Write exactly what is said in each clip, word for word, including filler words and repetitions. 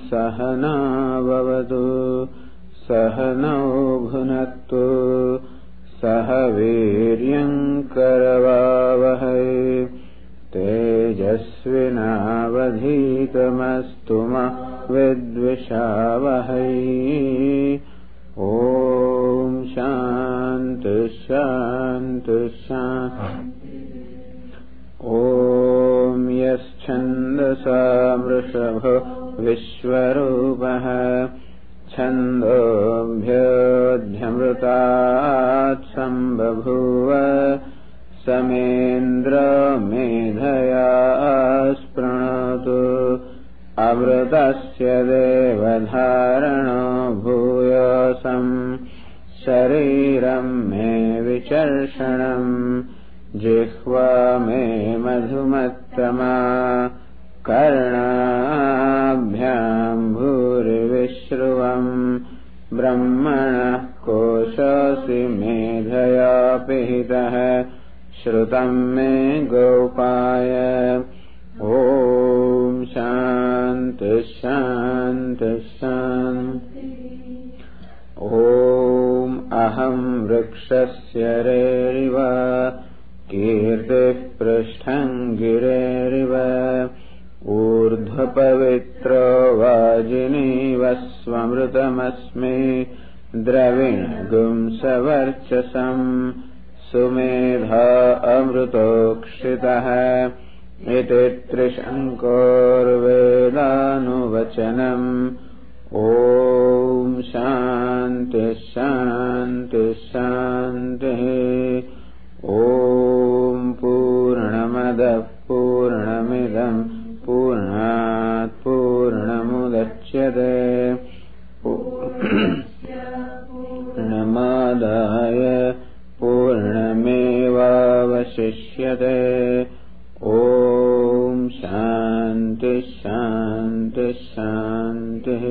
सहना भवतु सहनौ भुनक्तु सह वीर्यं करवावहै तेजस्विनावधीतमस्तु मा विद्विषावहै। ॐ शान्ति शान्ति शान्ति। ॐ यश्छन्दसा वृषभो विश्वरूपः छन्दोऽभ्योऽध्यमृतात् सम्बभूव समेन्द्र मेधया स्पृणोतु अमृतस्य देवधारणो भूयोऽसं शरीरं मे विचर्षणम् जिह्वा मे मधुमत्तमा कर्णाभ्यां भूरिविश्रुवम् ब्रह्मणः कोशोऽसि मेधया पिहितः श्रुतं मे गोपाय। ॐ शान्ति शान्ति शान्ति। ॐ अहं वृक्षस्य रेरिव कीर्तिः पृष्ठं गिरेरिव ऊर्ध्वपवित्रो वाजिनीव स्वमृतमस्मि द्रविणगुं सवर्चसं सुमेधा अमृतोक्षितः इति त्रिशङ्कोर्वेदानुवचनम्। ॐ शान्ति शान्ति शान्तिः। ॐ पूर्णमदः पूर्णमिदं पूर्णात् पूर्णमुदच्यते पूर्णमादाय पूर्णमेवावशिष्यते। ॐ शान्ति शान्ति शान्तिः।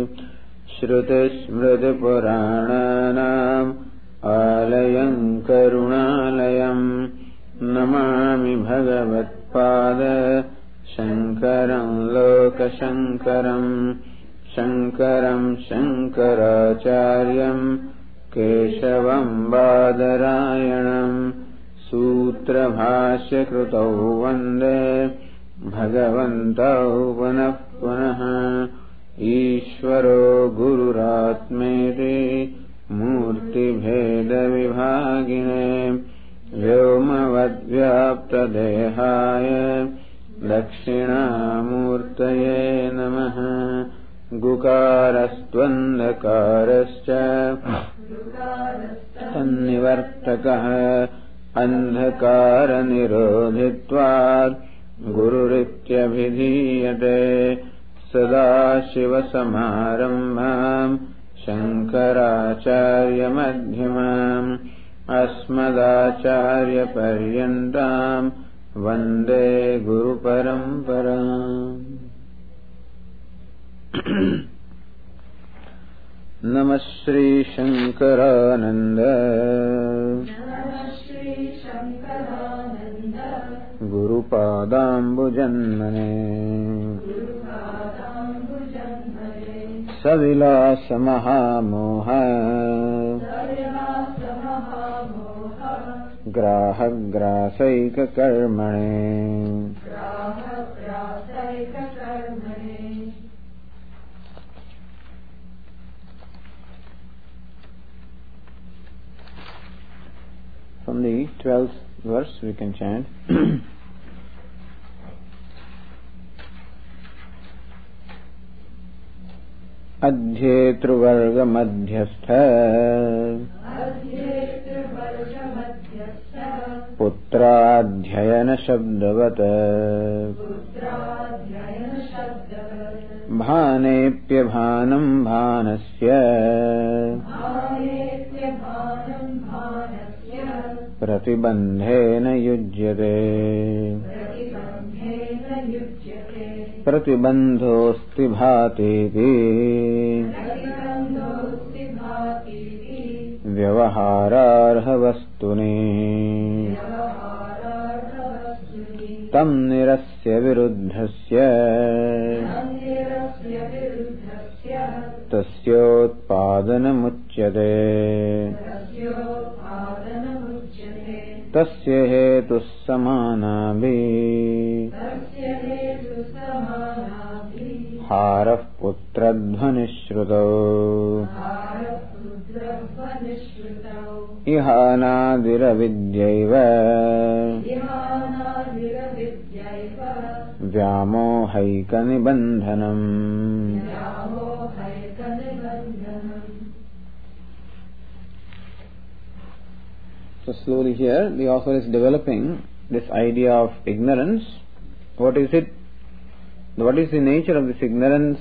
श्रुतिस्मृतिपुराणानाम् आलयं करुणालयं नमामि भगवत्पाद शङ्करं लोकशङ्करं शङ्करं शङ्कराचार्यं केशवं बादरायणं सूत्रभाष्यकृतौ वन्दे भगवन्तौ पुनः पुनः। ईश्वरो गुरुरात्मेति मूर्तिभेदविभागिने व्योमवद्व्याप्तदेहाय दक्षिणामूर्तये नमः। गुकारस्त्वन्धकारश्च तन्निवर्तकः अन्धकारनिरोधित्वात् गुरुरित्यभिधीयते। सदाशिवसमारम्भाम् शङ्कराचार्यमध्यमाम् अस्मदाचार्यपर्यन्ताम् वन्दे गुरुपरम्पराम्। नमः श्रीशङ्करानन्द गुरुपादाम्बुजन्मने सविलासमहामोह ग्राहग्रासैककर्मणे From the twelfth verse we can chant. अध्येतृवर्गमध्यस्थ पुत्राध्ययनशब्दवत् भानेप्यभानं भानस्य प्रतिबन्धेन युज्यते प्रतिबन्धोऽस्ति भातीति व्यवहारार्हवस्तुनि तं निरस्य विरुद्धस्य Harah putradhvanishruto Ihanadiravidyaiva Vyamohaika nibandhanam. So slowly here the author is developing this idea of ignorance. What is it? What is the nature of this ignorance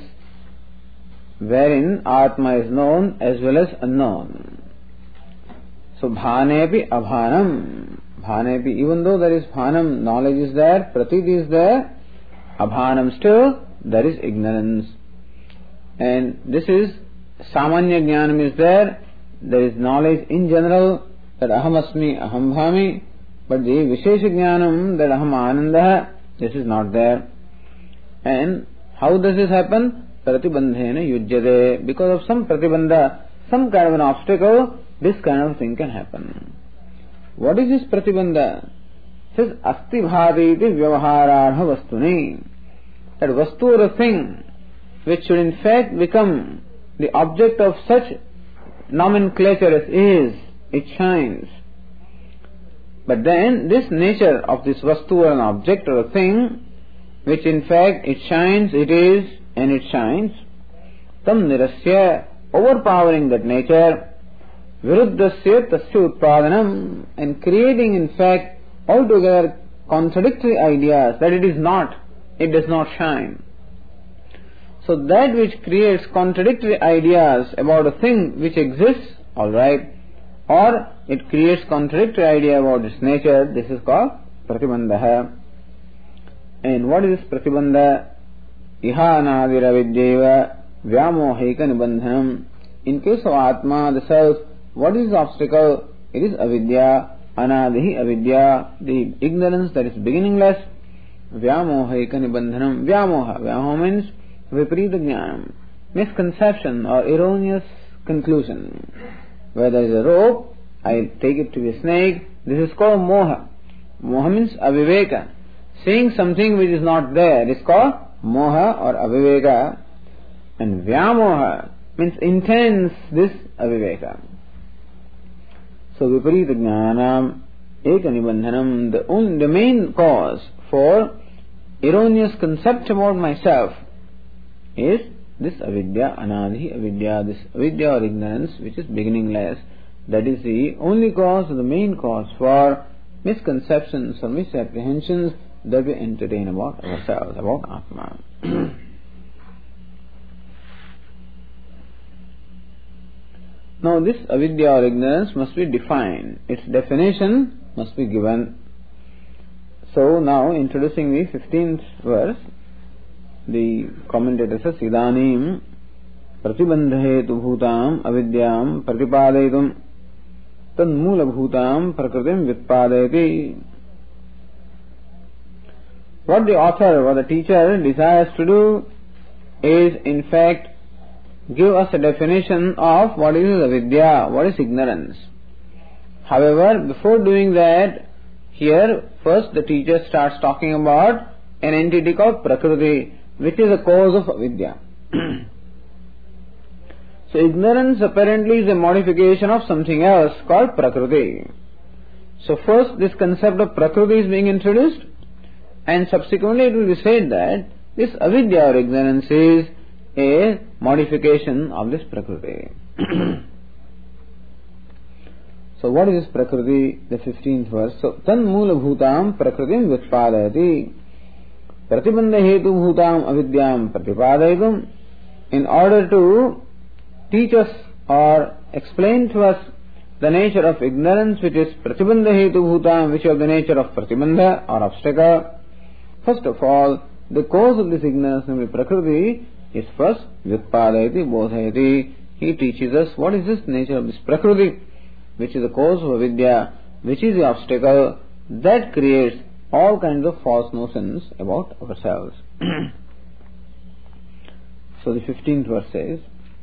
wherein Atma is known as well as unknown? So bhanepi abhanam. Bhanepi, even though there is bhanam, knowledge is there, pratiti is there, abhanam still, there is ignorance. And this is samanya jnanam is there, there is knowledge in general that aham asmi, aham bhami, but the vishesha jnanam that aham ananda, this is not there. And how does this happen? Pratibandhena yujyate. Because of some pratibandha, some kind of an obstacle, this kind of thing can happen. What is this pratibandha? It says asti bhaditi vyavahararha vastuni. That vastu or a thing which should in fact become the object of such nomenclature as is, it shines. But then this nature of this vastu or an object or a thing which in fact it shines, it is, and it shines, tam nirasya, overpowering that nature, viruddhasya tasya utpadanam, and creating in fact altogether contradictory ideas that it is not, it does not shine. So that which creates contradictory ideas about a thing which exists, alright, or it creates contradictory idea about its nature, this is called pratibandha. And what is this pratibandha? Iha anadira vidyaiva vyamohaika nibandhanam. In case of Atma, the self, what is the obstacle? It is avidya, anadihi avidya, the ignorance that is beginningless. Vyamohaika nibandhanam. Vyamoha. Vyamoha means viparita jnanam, misconception or erroneous conclusion. Where there is a rope, I take it to be a snake. This is called moha. Moha means aviveka. Seeing something which is not there is called moha or aviveka. And vyamoha means intense this aviveka. So viparita jnanam eka nibandhanam, the only, the main cause for erroneous concept about myself is this avidya, anadhi avidya, this avidya or ignorance which is beginningless. That is the only cause or the main cause for misconceptions or misapprehensions that we entertain about ourselves, about Atma. Now this avidya or ignorance must be defined. Its definition must be given. So now introducing the fifteenth verse, the commentator says, Idanim pratibandhetu bhutam avidyam pratipadaitum tad mula bhutam prakritim vitpadayati. What the author or the teacher desires to do is in fact give us a definition of what is avidya, what is ignorance. However, before doing that, here first the teacher starts talking about an entity called Prakriti, which is a cause of avidya. So ignorance apparently is a modification of something else called Prakriti. So first this concept of Prakriti is being introduced, and subsequently it will be said that this avidya or ignorance is a modification of this Prakriti. So what is this Prakriti? The fifteenth verse. So tan mula bhutam prakritim vitpadayati pratibandha hetu bhutam avidyam pratipadayam. In order to teach us or explain to us the nature of ignorance, which is pratibandha hetu bhutam, which is the nature of pratibandha or obstacle, first of all, the cause of this ignorance, namely Prakriti, is first vitpadayati bodhayati. He teaches us what is this nature of this Prakriti, which is the cause of avidya, which is the obstacle that creates all kinds of false notions about ourselves. So the fifteenth verse says,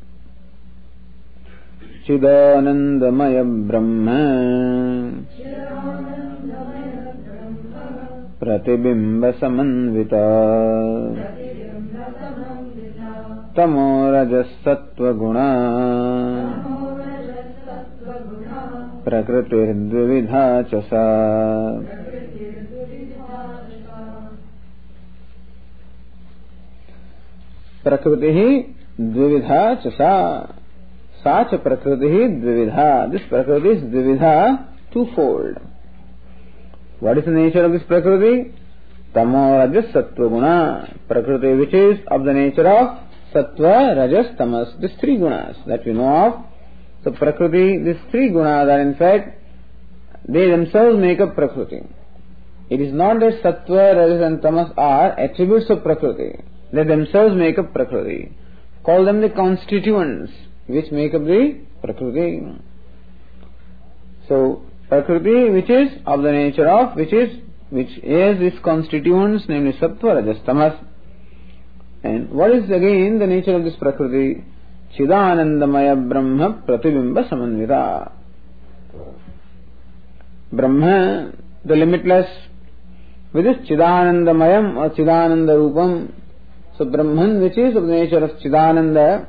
Chidanandamaya Brahma Pratibimba Samanvita Tamo rajas sattva guna Prakritir dvividha chasa. Prakriti dvividha chasa. Sacha prakriti dvividha. This prakriti is dvividha, twofold. What is the nature of this prakriti? Tamo rajas sattva guna. Prakriti which is of the nature of sattva, rajas, tamas. These three gunas that we know of. So prakriti, these three gunas are in fact, they themselves make up prakriti. It is not that sattva, rajas and tamas are attributes of prakriti. They themselves make up prakriti. Call them the constituents which make up the prakriti. So prakriti which is of the nature of, which is, which is its constituents, namely sattva, rajas, tamas. And what is again the nature of this prakriti? Chidanandamaya Brahma Pratibimba Samanvita. Brahma, the limitless, with this Chidanandamayam or Chidananda Rupam. So Brahman, which is of the nature of Chidananda,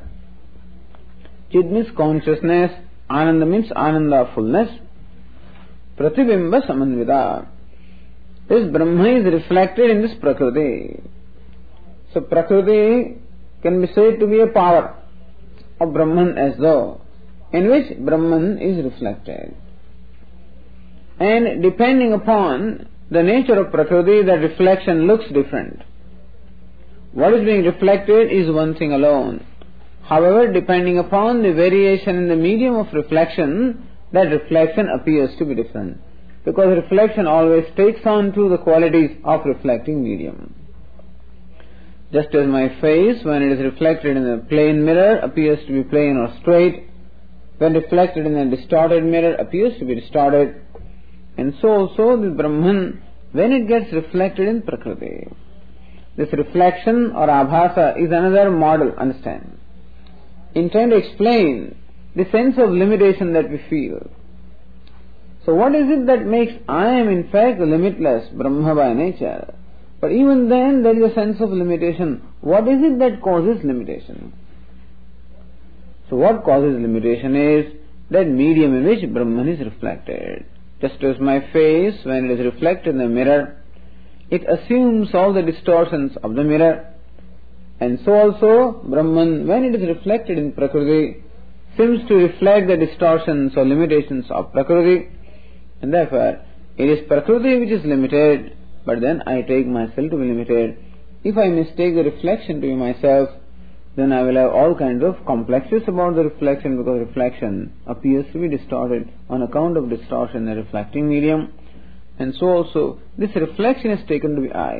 Chid means consciousness, Ananda means Ananda, fullness. Pratibimba Samanvita. This Brahma is reflected in this Prakriti. So Prakriti can be said to be a power of Brahman as though, in which Brahman is reflected. And depending upon the nature of Prakriti, that reflection looks different. What is being reflected is one thing alone. However, depending upon the variation in the medium of reflection, that reflection appears to be different. Because reflection always takes on to the qualities of reflecting medium. Just as my face, when it is reflected in a plane mirror, appears to be plane or straight, when reflected in a distorted mirror, appears to be distorted. And so also the Brahman, when it gets reflected in Prakriti. This reflection or abhasa is another model, understand, in trying to explain the sense of limitation that we feel. So what is it that makes I am in fact limitless, Brahma by nature? But even then there is a sense of limitation. What is it that causes limitation? So what causes limitation is that medium in which Brahman is reflected. Just as my face, when it is reflected in the mirror, it assumes all the distortions of the mirror. And so also Brahman, when it is reflected in Prakriti, seems to reflect the distortions or limitations of Prakriti. And therefore, it is Prakriti which is limited, but then I take myself to be limited. If I mistake the reflection to be myself, then I will have all kinds of complexes about the reflection, because reflection appears to be distorted on account of distortion in the reflecting medium. And so also, this reflection is taken to be I.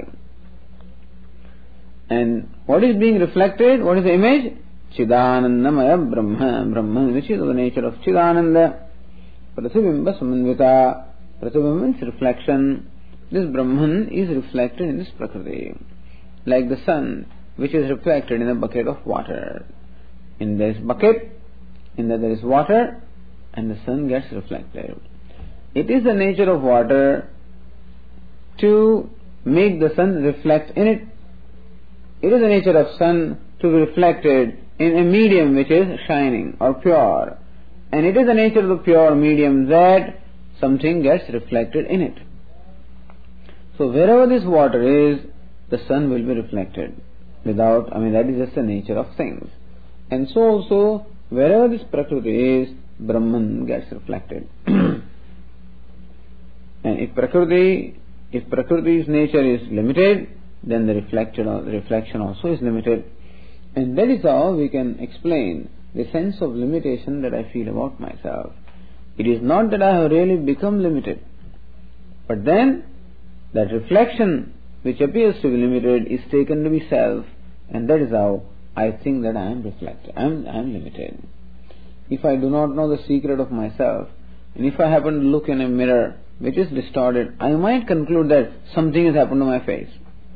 And what is being reflected? What is the image? Chidanandamaya Brahma. Brahman, which is of the nature of Chidananda. Pratibimba Samanvita. Pratibimba means reflection. This Brahman is reflected in this Prakriti. Like the sun, which is reflected in a bucket of water. In this bucket, in that there is water, and the sun gets reflected. It is the nature of water to make the sun reflect in it. It is the nature of sun to be reflected in a medium which is shining or pure. And it is the nature of the pure medium that something gets reflected in it. So wherever this water is, the sun will be reflected. Without, I mean, that is just the nature of things. And so also, wherever this Prakriti is, Brahman gets reflected. And if Prakriti, if Prakriti's nature is limited, then the reflection, the reflection also is limited. And that is how we can explain the sense of limitation that I feel about myself. It is not that I have really become limited, but then that reflection which appears to be limited is taken to be self, and that is how I think that I am reflected. I am, I am limited. If I do not know the secret of myself, and if I happen to look in a mirror which is distorted, I might conclude that something has happened to my face.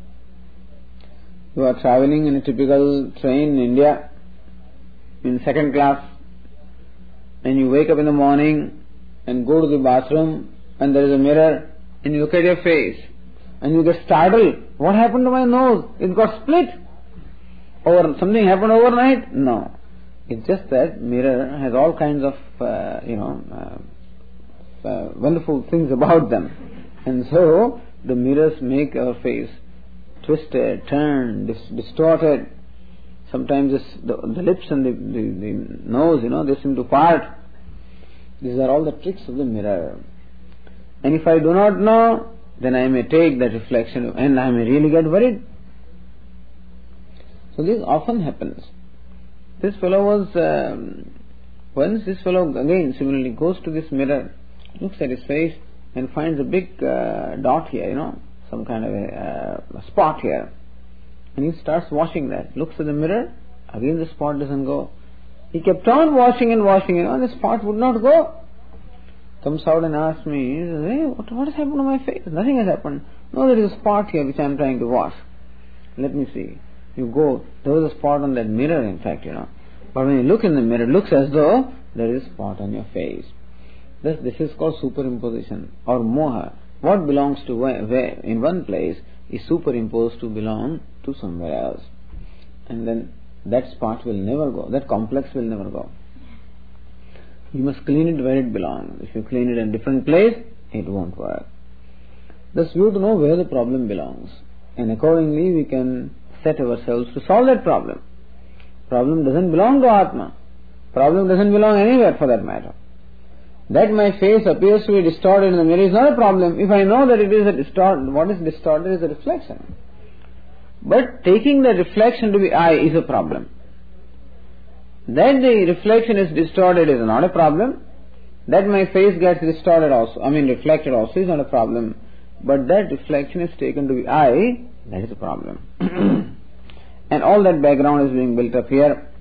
You are travelling in a typical train in India, in second class, and you wake up in the morning and go to the bathroom, and there is a mirror, and you look at your face, and you get startled. What happened to my nose? It got split. Or something happened overnight? No. It's just that mirror has all kinds of, uh, you know, uh, uh, wonderful things about them. And so, the mirrors make our face twisted, turned, dis- distorted. Sometimes this, the, the lips and the, the, the nose, you know, they seem to part. These are all the tricks of the mirror. And if I do not know, then I may take that reflection and I may really get worried. So this often happens. This fellow was, um, once this fellow again similarly goes to this mirror, looks at his face and finds a big uh, dot here, you know, some kind of a, uh, a spot here. And he starts washing that. Looks at the mirror, again the spot doesn't go. He kept on washing and washing, you know, the spot would not go. Comes out and asks me, hey, what, what has happened to my face? Nothing has happened. No, there is a spot here which I am trying to wash. Let me see. You go, there was a spot on that mirror, in fact, you know. But when you look in the mirror, it looks as though there is a spot on your face. This, this is called superimposition or moha. What belongs to where, where in one place is superimposed to belong to somewhere else. And then that spot will never go. That complex will never go. You must clean it where it belongs. If you clean it in a different place, it won't work. Thus we have to know where the problem belongs. And accordingly we can set ourselves to solve that problem. Problem doesn't belong to Atma. Problem doesn't belong anywhere for that matter. That my face appears to be distorted in the mirror is not a problem. If I know that it is a distort, what is distorted is a reflection. But taking the reflection to be I is a problem. That the reflection is distorted is not a problem. That my face gets distorted also, I mean reflected also is not a problem. But that reflection is taken to be I, that is a problem. And all that background is being built up here.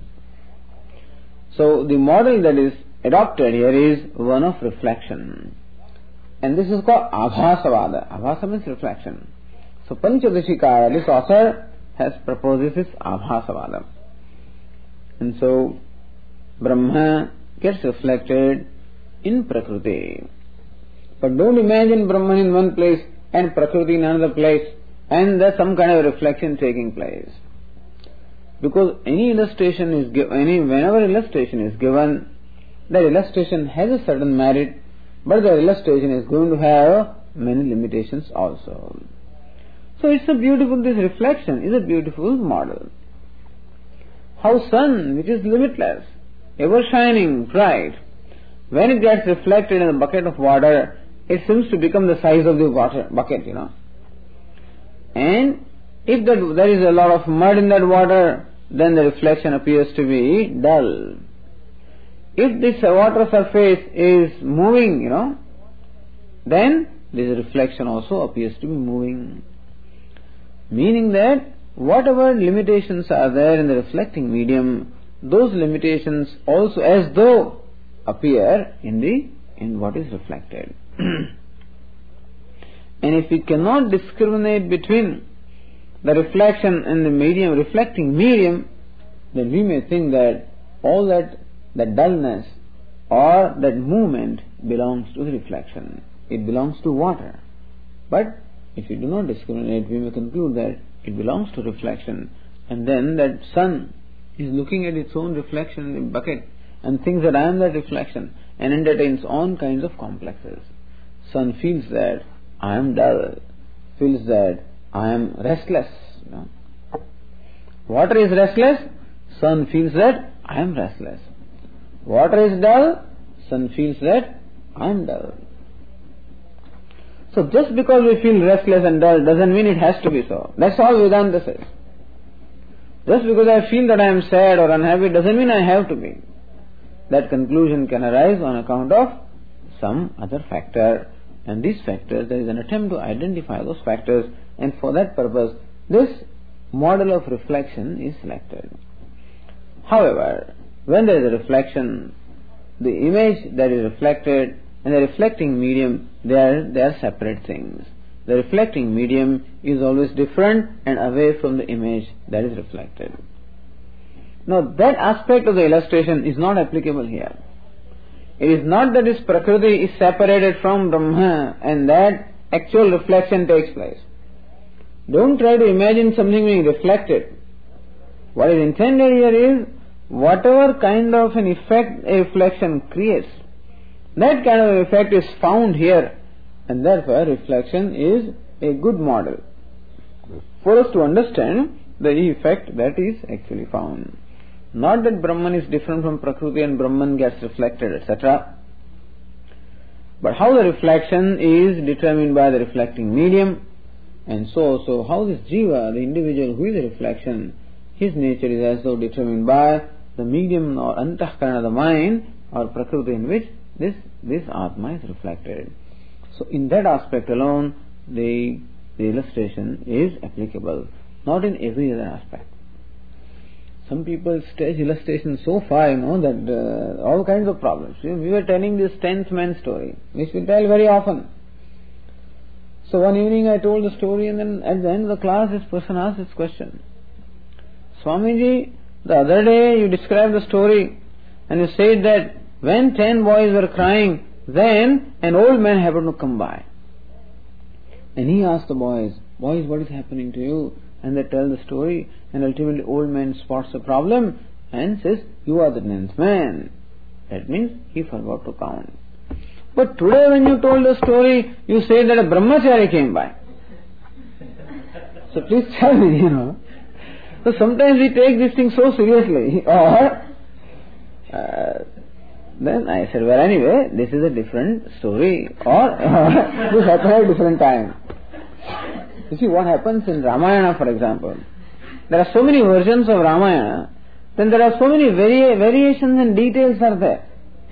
So the model that is adopted here is one of reflection. And this is called Abhasavada. Abhasa means reflection. So Panchadashikara, this author has proposed this Abhasavada. And so Brahma gets reflected in Prakriti. But don't imagine Brahman in one place and Prakriti in another place and there's some kind of reflection taking place. Because any illustration is given, any whenever illustration is given, that illustration has a certain merit, but the illustration is going to have many limitations also. So it's a beautiful, this reflection is a beautiful model. How sun, which is limitless, ever shining, bright, when it gets reflected in a bucket of water, it seems to become the size of the water bucket, you know. And if that, there is a lot of mud in that water, then the reflection appears to be dull. If this water surface is moving, you know, then this reflection also appears to be moving. Meaning that whatever limitations are there in the reflecting medium, those limitations also as though appear in the in what is reflected. And if we cannot discriminate between the reflection and the medium, reflecting medium, then we may think that all that, that dullness or that movement belongs to the reflection. It belongs to water. But if we do not discriminate, we may conclude that it belongs to reflection, and then that sun is looking at its own reflection in the bucket and thinks that I am that reflection and entertains all kinds of complexes. Sun feels that I am dull, feels that I am restless. You know. Water is restless, sun feels that I am restless. Water is dull, sun feels that I am dull. So just because we feel restless and dull doesn't mean it has to be so. That's all Vedanta says. Just because I feel that I am sad or unhappy doesn't mean I have to be. That conclusion can arise on account of some other factor. And these factors, there is an attempt to identify those factors, and for that purpose, this model of reflection is selected. However, when there is a reflection, the image that is reflected and the reflecting medium, they are, they are separate things. The reflecting medium is always different and away from the image that is reflected. Now that aspect of the illustration is not applicable here. It is not that this Prakriti is separated from Brahma and that actual reflection takes place. Don't try to imagine something being reflected. What is intended here is whatever kind of an effect a reflection creates, that kind of effect is found here, and therefore reflection is a good model for us to understand the effect that is actually found. Not that Brahman is different from Prakriti and Brahman gets reflected, et cetera. But how the reflection is determined by the reflecting medium, and so so how this jiva, the individual who is a reflection, his nature is as though determined by the medium or antahkarana, the mind, or Prakriti in which this this Atma is reflected. So in that aspect alone, the, the illustration is applicable, not in every other aspect. Some people stretch illustration so far, you know, that uh, all kinds of problems. We were telling this tenth man story, which we tell very often. So one evening I told the story, and then at the end of the class this person asked this question. Swamiji, the other day you described the story and you said that when ten boys were crying, then an old man happened to come by. And he asked the boys, boys, what is happening to you? And they tell the story, and ultimately old man spots the problem and says, you are the tenth man. That means he forgot to count. But today when you told the story, you say that a brahmachari came by. So please tell me, you know. So sometimes we take these things so seriously. Or, uh, then I said, well anyway, this is a different story. Or, this happened at a different time. You see what happens in Ramayana, for example. There are so many versions of Ramayana, then there are so many vari- variations and details are there.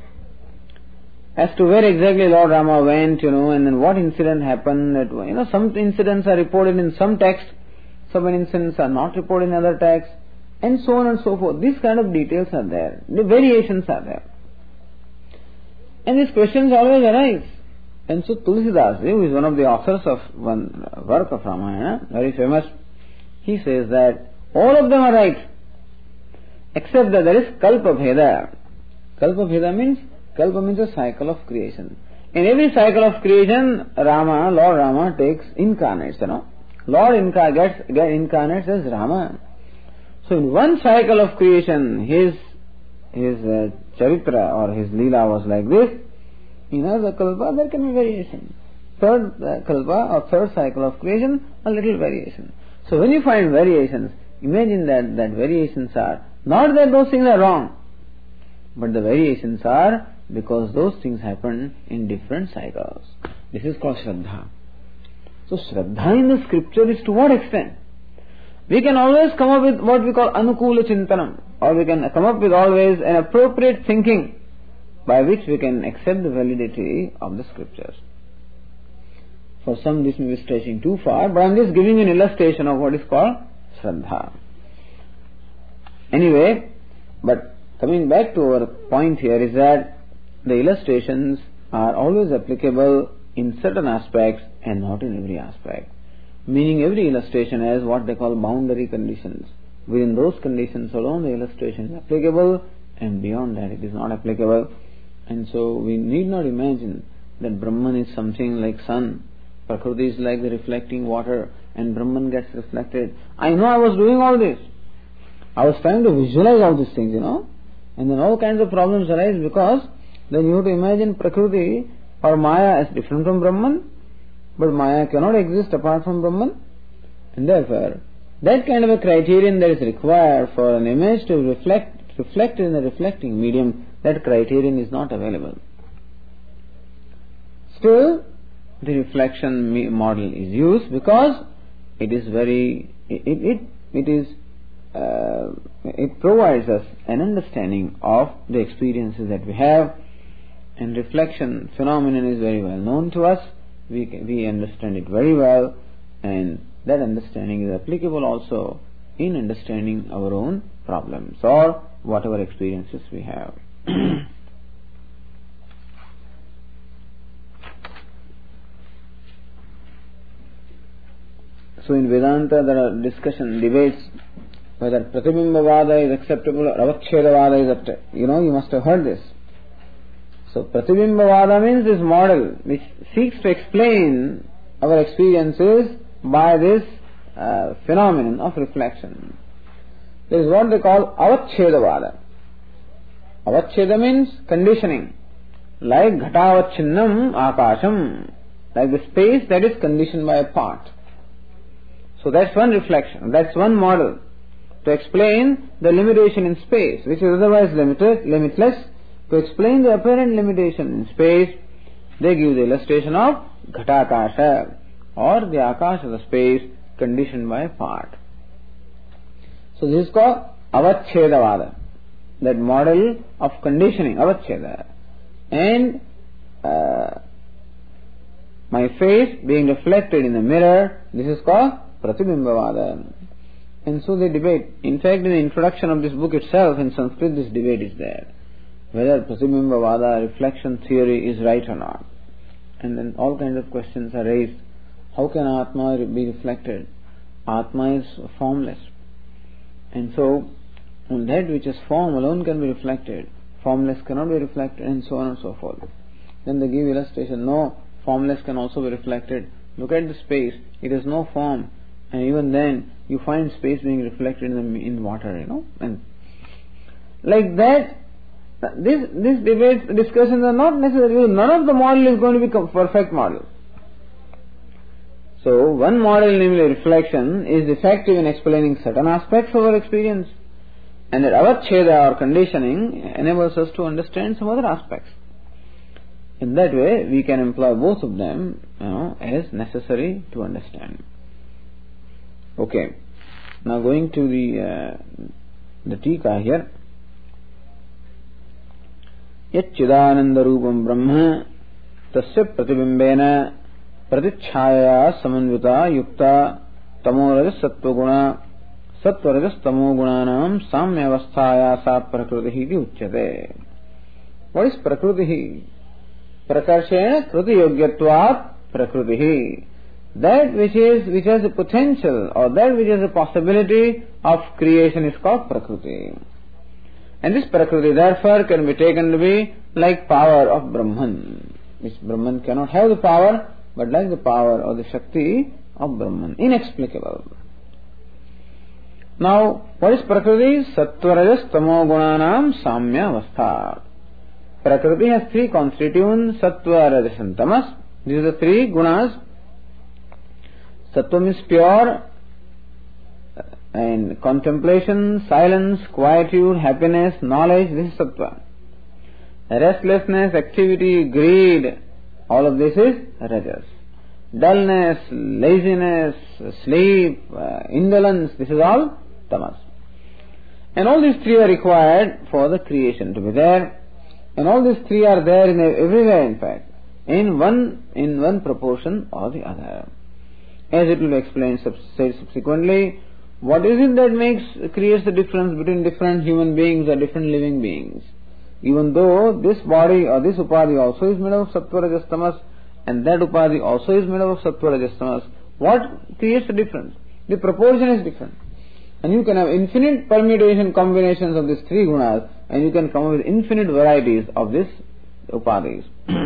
As to where exactly Lord Rama went, you know, and then what incident happened. That, you know, some incidents are reported in some text, some incidents are not reported in other texts, and so on and so forth. These kind of details are there. The variations are there. And these questions always arise. And so Tulsidas, who is one of the authors of one work of Ramayana, very famous, he says that all of them are right, except that there is Kalpa Bheda. Kalpa Bheda means, Kalpa means a cycle of creation. In every cycle of creation, Rama, Lord Rama takes incarnates, you know. Lord inca- gets, gets incarnates as Rama. So in one cycle of creation, his his uh, charitra or his leela was like this. In another kalpa, there can be variation. Third uh, kalpa or third cycle of creation, a little variation. So when you find variations, imagine that, that variations are, not that those things are wrong, but the variations are because those things happen in different cycles. This is called Shraddha. So Shraddha in the scripture is to what extent? We can always come up with what we call Anukula Chintanam, or we can come up with always an appropriate thinking by which we can accept the validity of the scriptures. For some this may be stretching too far, but I am just giving an illustration of what is called Shraddha. Anyway, but coming back to our point here is that the illustrations are always applicable in certain aspects and not in every aspect. Meaning every illustration has what they call boundary conditions. Within those conditions alone the illustration is applicable, and beyond that it is not applicable. And so we need not imagine that Brahman is something like sun, Prakriti is like the reflecting water, and Brahman gets reflected. I know I was doing all this. I was trying to visualize all these things, you know. And then all kinds of problems arise because then you have to imagine Prakriti or Maya as different from Brahman, but Maya cannot exist apart from Brahman. And therefore, that kind of a criterion that is required for an image to reflect, reflect in the reflecting medium, that criterion is not available. Still, the reflection model is used because it is very, it, it, it is, uh, it provides us an understanding of the experiences that we have, and reflection phenomenon is very well known to us. We can, we understand it very well, and that understanding is applicable also in understanding our own problems or whatever experiences we have. So in Vedanta there are discussion, debates whether Pratibimbavada is acceptable or Avachedavada is acceptable. You know, you must have heard this. So Pratibimbavada means this model which seeks to explain our experiences by this uh, phenomenon of reflection. There is what they call avachedavada. Avacheda means conditioning. Like ghatavachinnam akasham. Like the space that is conditioned by a part. So that's one reflection. That's one model to explain the limitation in space, which is otherwise limited, limitless. To explain the apparent limitation in space, they give the illustration of ghatakasha, or the akasha, the space conditioned by a part. So this is called avachedavada, that model of conditioning, avacheda. And uh, my face being reflected in the mirror, this is called pratibimbavada. And so they debate. In fact, in the introduction of this book itself, in Sanskrit, this debate is there, whether pratibimbavada, reflection theory, is right or not. And then all kinds of questions are raised. How can Atma be reflected? Atma is formless. And so, that which is form alone can be reflected. Formless cannot be reflected, and so on and so forth. Then they give illustration. No, formless can also be reflected. Look at the space. It has no form. And even then, you find space being reflected in, the, in water, you know. And like that, this, this debate, discussions are not necessary. None of the model is going to be perfect model. So, one model, namely reflection, is effective in explaining certain aspects of our experience. And that avacheda, or conditioning, enables us to understand some other aspects. In that way, we can employ both of them, you know, as necessary to understand. Okay. Now going to the uh, the tika here. Yat chidananda rupam brahma tasya pratibimbena pratichhaya samanvita yukta tamorajas sattva sattva tamo gunanam samya avasthaya sa prakriti iti uchyate. What is prakriti? Prakarshena kriti yogyatvat prakriti. That which is which has a potential, or that which has a possibility of creation, is called prakriti. And this prakriti therefore can be taken to be like power of Brahman, which Brahman cannot have the power, but like the power or the Shakti of Brahman, inexplicable. Now, what is prakriti? Sattva-rajas tamo gunanam samya avastha. Prakriti has three constituents: sattva, rajas and tamas. These are the three gunas. Sattva means pure, and contemplation, silence, quietude, happiness, knowledge. This is sattva. Restlessness, activity, greed, all of this is rajas. Dullness, laziness, sleep, uh, indolence, this is all tamas. And all these three are required for the creation to be there. And all these three are there in everywhere, in fact, in one in one proportion or the other. As it will be explained subsequently, what is it that makes creates the difference between different human beings or different living beings? Even though this body or this upadhi also is made of sattva, rajas, tamas, and that upadhi also is made of sattva, rajas, tamas, what creates the difference? The proportion is different. And you can have infinite permutation combinations of these three gunas, and you can come up with infinite varieties of these upadhis.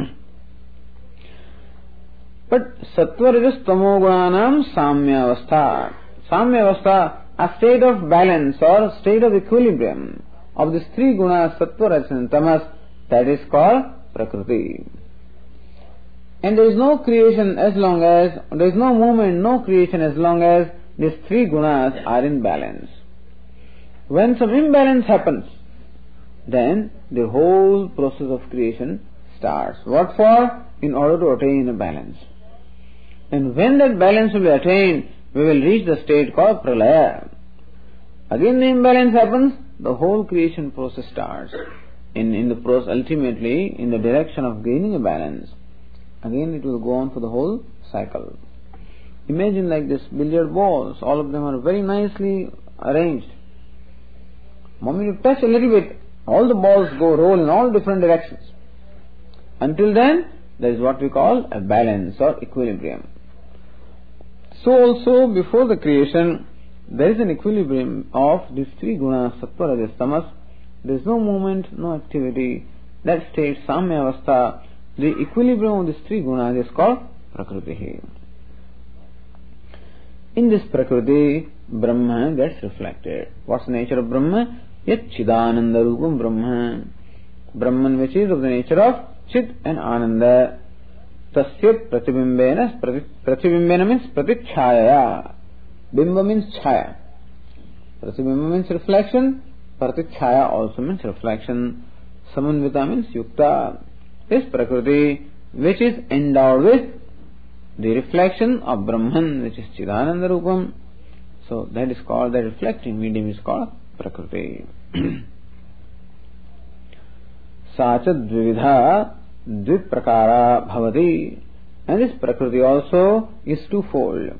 But sattva, rajas, tamo gunanam samya avastha. Samya avastha, a state of balance or state of equilibrium of these three gunas, sattva, rajas and tamas, that is called prakriti. And there is no creation as long as, there is no movement, no creation as long as these three gunas are in balance. When some imbalance happens, then the whole process of creation starts. What for? In order to attain a balance. And when that balance will be attained, we will reach the state called pralaya. Again the imbalance happens, the whole creation process starts. In, in the process, ultimately, in the direction of gaining a balance. Again it will go on for the whole cycle. Imagine like this billiard balls, all of them are very nicely arranged. The moment you touch a little bit, all the balls go roll in all different directions. Until then, there is what we call a balance or equilibrium. So also before the creation, there is an equilibrium of these three gunas, sattva, rajas, tamas. There is no movement, no activity. That state, samya avastha, the equilibrium of these three gunas is called prakriti. in this Prakriti, Brahma gets reflected. What's the nature of Brahma? Yat Chidananda Rupam Brahma. Brahman, which is of the nature of Chit and Ananda. Tasya Pratibimbena. Pratibimbena means Pratichhaya. Bimba means Chaya. Pratibimba means reflection. Pratichhaya also means reflection. Samanvita means Yukta. This Prakriti, which is endowed with the reflection of Brahman, which is Chidananda Rupam. So that is called, that reflecting medium is called Prakriti. Sacha Dvividha Dviprakara Bhavati. And this Prakriti also is twofold.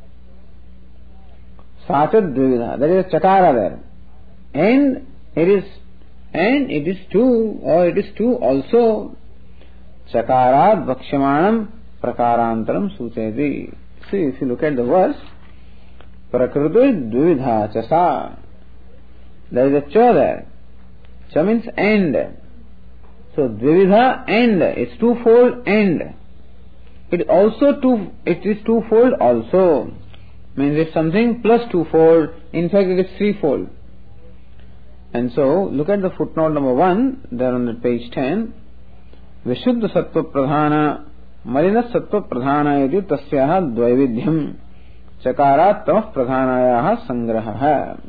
Sacha Dvividha, there is a Chakara there. And it is, and it is two, or it is two also. Chakarat Vakshamanam Prakarantaram Sucheti. See, if you look at the verse, Prakriti Dvividha Chasa. There is a Cha there. Cha means end. So Dvividha end. It's twofold end. It also two. It is twofold also. Means it's something plus twofold. In fact, it is threefold. And so, look at the footnote number one, there on the page ten. Vishuddha Sattva Pradhana Malina Sattva Pradhana Yadi Tasyaha Dvaividhyam Chakarat Tamah Pradhanayaha Sangraha.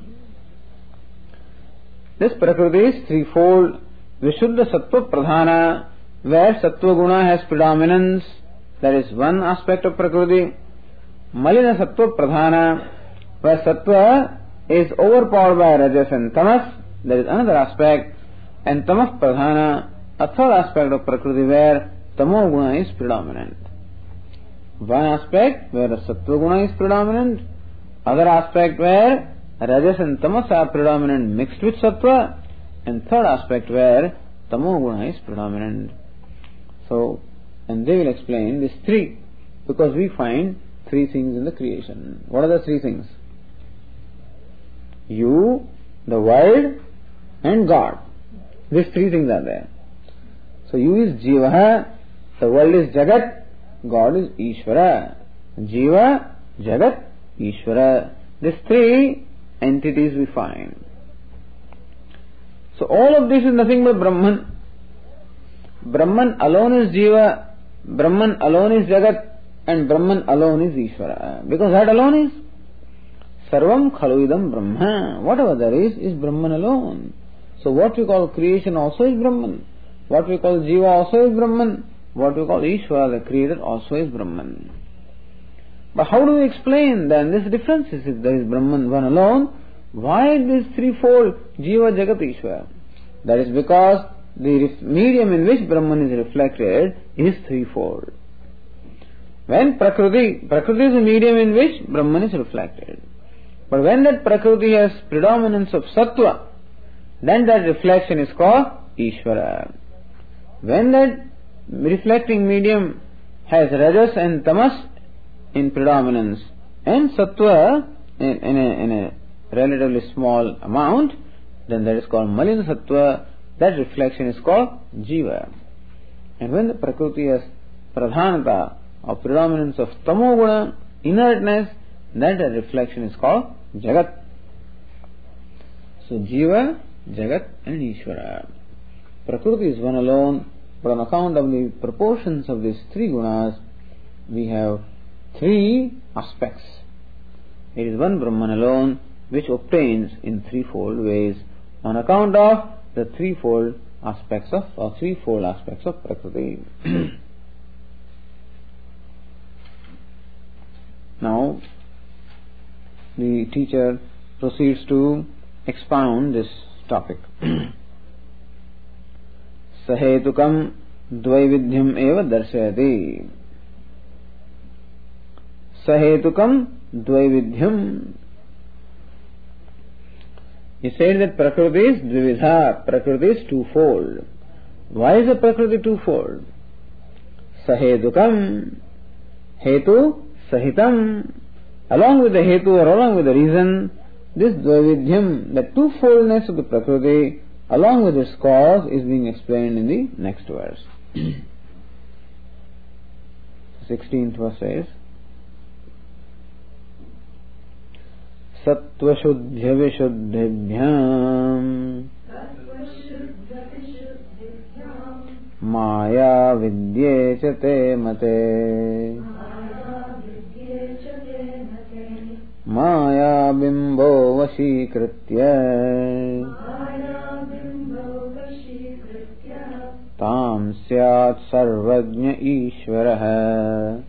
This Prakriti is threefold. Vishuddha Sattva Pradhana, where Sattva Guna has predominance, that is one aspect of Prakriti. Malina Sattva Pradhana, where Sattva is overpowered by Rajas and Tamas, that is another aspect. And Tamah Pradhana, a third aspect of Prakriti, where Tamo Guna is predominant. One aspect where the Sattva Guna is predominant, other aspect where Rajas and Tamas are predominant mixed with Sattva, and third aspect where Tamo Guna is predominant. So, and they will explain these three, because we find three things in the creation. What are the three things? You, the world, and God. These three things are there. So you is Jiva, the world is Jagat, God is Ishvara. Jiva, Jagat, Ishvara. These three entities we find. So all of this is nothing but Brahman. Brahman alone is Jiva, Brahman alone is Jagat, and Brahman alone is Ishvara. Because that alone is Sarvam Khaluidam Brahma. Whatever there is, is Brahman alone. So what we call creation also is Brahman. What we call Jiva also is Brahman. What we call Ishvara, the creator, also is Brahman. But how do we explain then this difference? If there is Brahman one alone, why this threefold Jiva, Jagat, Ishvara? That is because the medium in which Brahman is reflected is threefold. When Prakriti, Prakriti is a medium in which Brahman is reflected. But when that Prakriti has predominance of Sattva, then that reflection is called Ishvara. When that reflecting medium has Rajas and Tamas in predominance and Sattva in, in, a, in a relatively small amount, then that is called Malina Sattva. That reflection is called Jiva. And when the Prakriti has Pradhanata or predominance of Tamoguna, inertness, then that reflection is called Jagat. So Jiva, Jagat and Ishvara. Prakriti is one alone, but on account of the proportions of these three gunas, we have three aspects. It is one Brahman alone which obtains in threefold ways on account of the threefold aspects of, or threefold aspects of Prakriti. Now, the teacher proceeds to expound this topic. Sahetukam dvaividhyam eva darshayati. Sahetukam dvaividhyam. He said that Prakriti is dvividha, Prakriti is twofold. Why is the Prakriti twofold? Sahetukam, hetu, sahitam. Along with the hetu or along with the reason, this dvaividhyam, the twofoldness of the Prakriti, along with its cause, is being explained in the next verse. sixteenth verse says, Sattva-shuddhya vishuddhibhyam Maya vidye cha te mate Maya bimbo vashikritya Tam syat sarvajna ishvarah.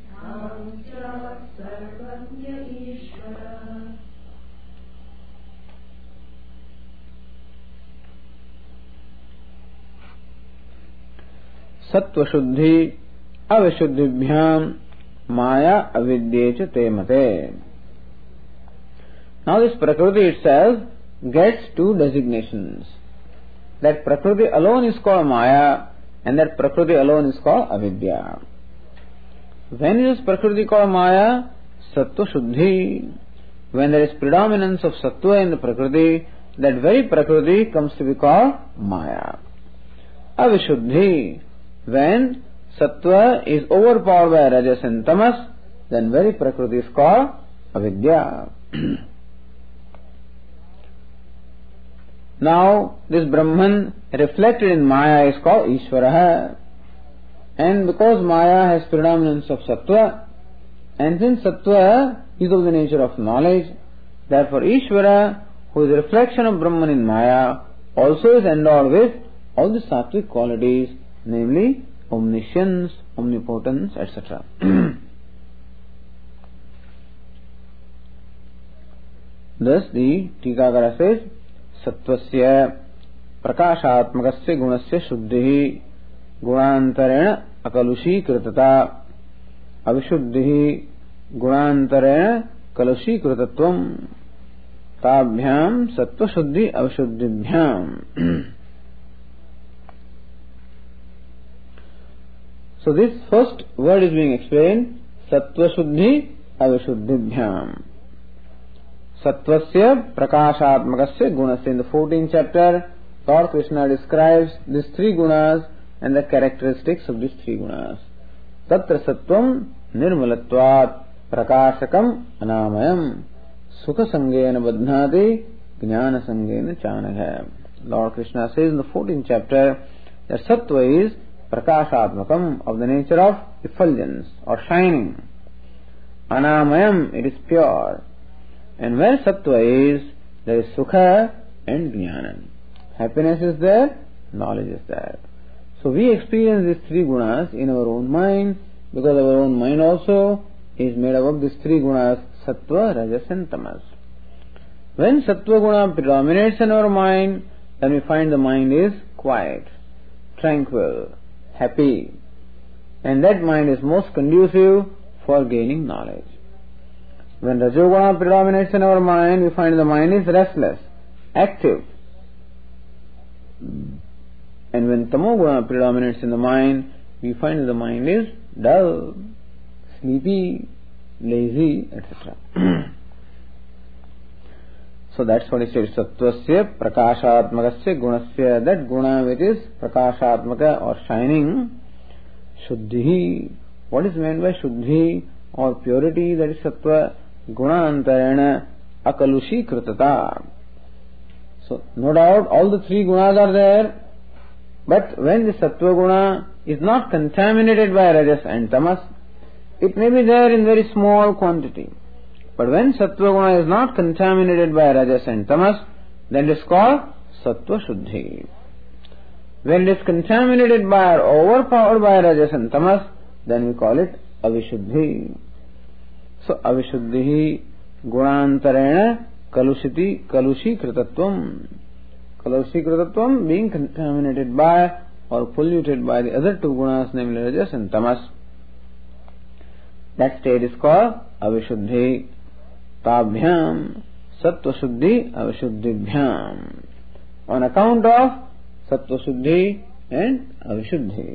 Sattva shuddhi avishuddhibhyam maya avidye cha te mate. Now this Prakriti itself gets two designations. That Prakriti alone is called Maya and that Prakriti alone is called Avidya. When is Prakriti called Maya? Sattva Shuddhi. When there is predominance of Sattva in the Prakriti, that very Prakriti comes to be called Maya. Avishuddhi. When Sattva is overpowered by Rajas and Tamas, then very Prakriti is called Avidya. Now, this Brahman reflected in Maya is called Ishvara. And because Maya has predominance of Sattva, and since Sattva is of the nature of knowledge, therefore Ishvara, who is a reflection of Brahman in Maya, also is endowed with all the sattvic qualities, namely omniscience, omnipotence, et cetera. Thus the Tikakara says, Sattvasya prakashatmakasya gunasya shuddhihi gunantarena akalushi kritata avishuddhihi gunantarena kalushi kritatvam tabhyam sattva shuddhi avishuddhibhyam. So this first word is being explained, sattva shuddhi avishuddhibhyam. Sattvasya prakashatmakasya gunasya. In the fourteenth chapter, Lord Krishna describes these three gunas and the characteristics of these three gunas. Tatra sattvam nirmalatvat prakashakam anamayam sukha sangena badhnati jnana sangena chanagha. Lord Krishna says in the fourteenth chapter that sattva is prakashatmakam, of the nature of effulgence or shining. Anamayam, it is pure. And where sattva is, there is sukha and jnana. Happiness is there, knowledge is there. So we experience these three gunas in our own mind, because our own mind also is made up of these three gunas, sattva, rajas and tamas. When sattva guna predominates in our mind, then we find the mind is quiet, tranquil, happy. And that mind is most conducive for gaining knowledge. When Rajoguna predominates in our mind, we find the mind is restless, active. And when Tamoguna predominates in the mind, we find the mind is dull, sleepy, lazy, et cetera. So that's what it says, Sattvasya prakashatmakasya gunasya. That guna which is prakashatmaka or shining, shuddhi. What is meant by shuddhi or purity? That is sattva. Gunantarena akalushi kritata. So, no doubt all the three gunas are there, but when the sattva guna is not contaminated by rajas and tamas, it may be there in very small quantity. But when sattva guna is not contaminated by rajas and tamas, then it is called sattva shuddhi. When it is contaminated by or overpowered by rajas and tamas, then we call it avishuddhi. So, avishuddhi gunantarena kalushiti kalushi kritatvam. Kalushi kritatvam, being contaminated by or polluted by the other two gunas, namely rajas and tamas. That state is called avishuddhi. Tabhyam sattva shuddhi avishuddhibhyam. On account of sattva shuddhi and avishuddhi.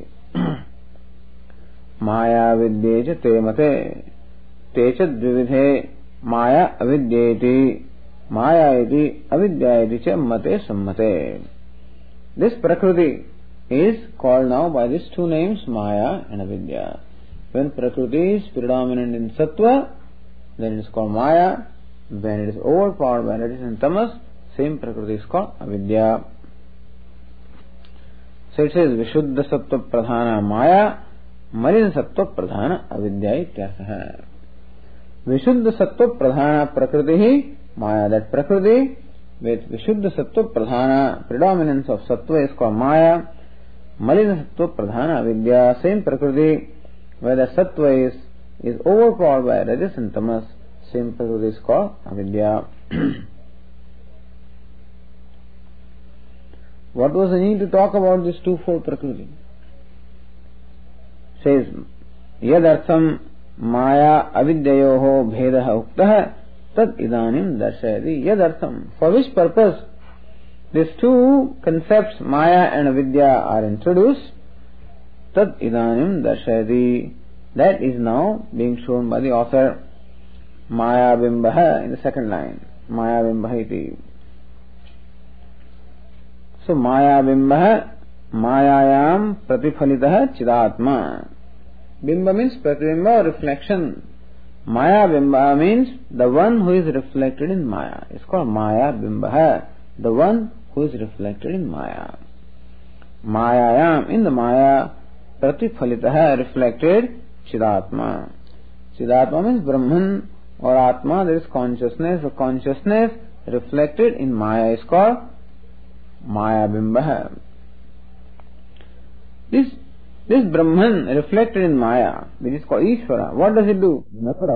Maya vidye cha te mate. Te cha dvividhe maya avidyeti. Maya iti avidya iti cha mate sammate. This Prakriti is called now by these two names, Maya and Avidya. When Prakriti is predominant in Sattva, then it is called Maya. when it is overpowered by Rajas and Tamas, same Prakriti is called avidya. So it says Vishuddha Sattva Pradhana Maya, Malina Sattva Pradhana Avidya ityartha. Vishuddha Sattva Pradhana Prakriti Maya. That Prakriti with Vishuddha Sattva Pradhana, predominance of Sattva is called Maya. Malina Sattva Pradhana Avidya. Same Prakriti where the Sattva is, is overpowered by Rajas and Tamas, same Prakriti is called avidya. What was the need to talk about this twofold Prakriti? Says, Yadartham Maya Avidyayoho Bhedaha Uktah Tad Idanim Darshayati. Yadartham. For which purpose these two concepts, Maya and Avidya, are introduced? Tad Idanim Darshayati. That is now being shown by the author. Maya Bimbaha in the second line. Maya Bimbaha iti. So Maya Bimbaha, Mayayam Pratifalitaha Chidatma. Bimba means Pratibimba or reflection. Maya Bimba means the one who is reflected in Maya. It's called Maya Bimbaha, the one who is reflected in Maya. Mayayam, in the Maya, Pratifalitaha, reflected Chidatma. Chidatma means Brahman or Atma, there is consciousness. The consciousness reflected in Maya is called Maya Bimbaha. This, this Brahman reflected in Maya, which is called Ishvara, what does it do?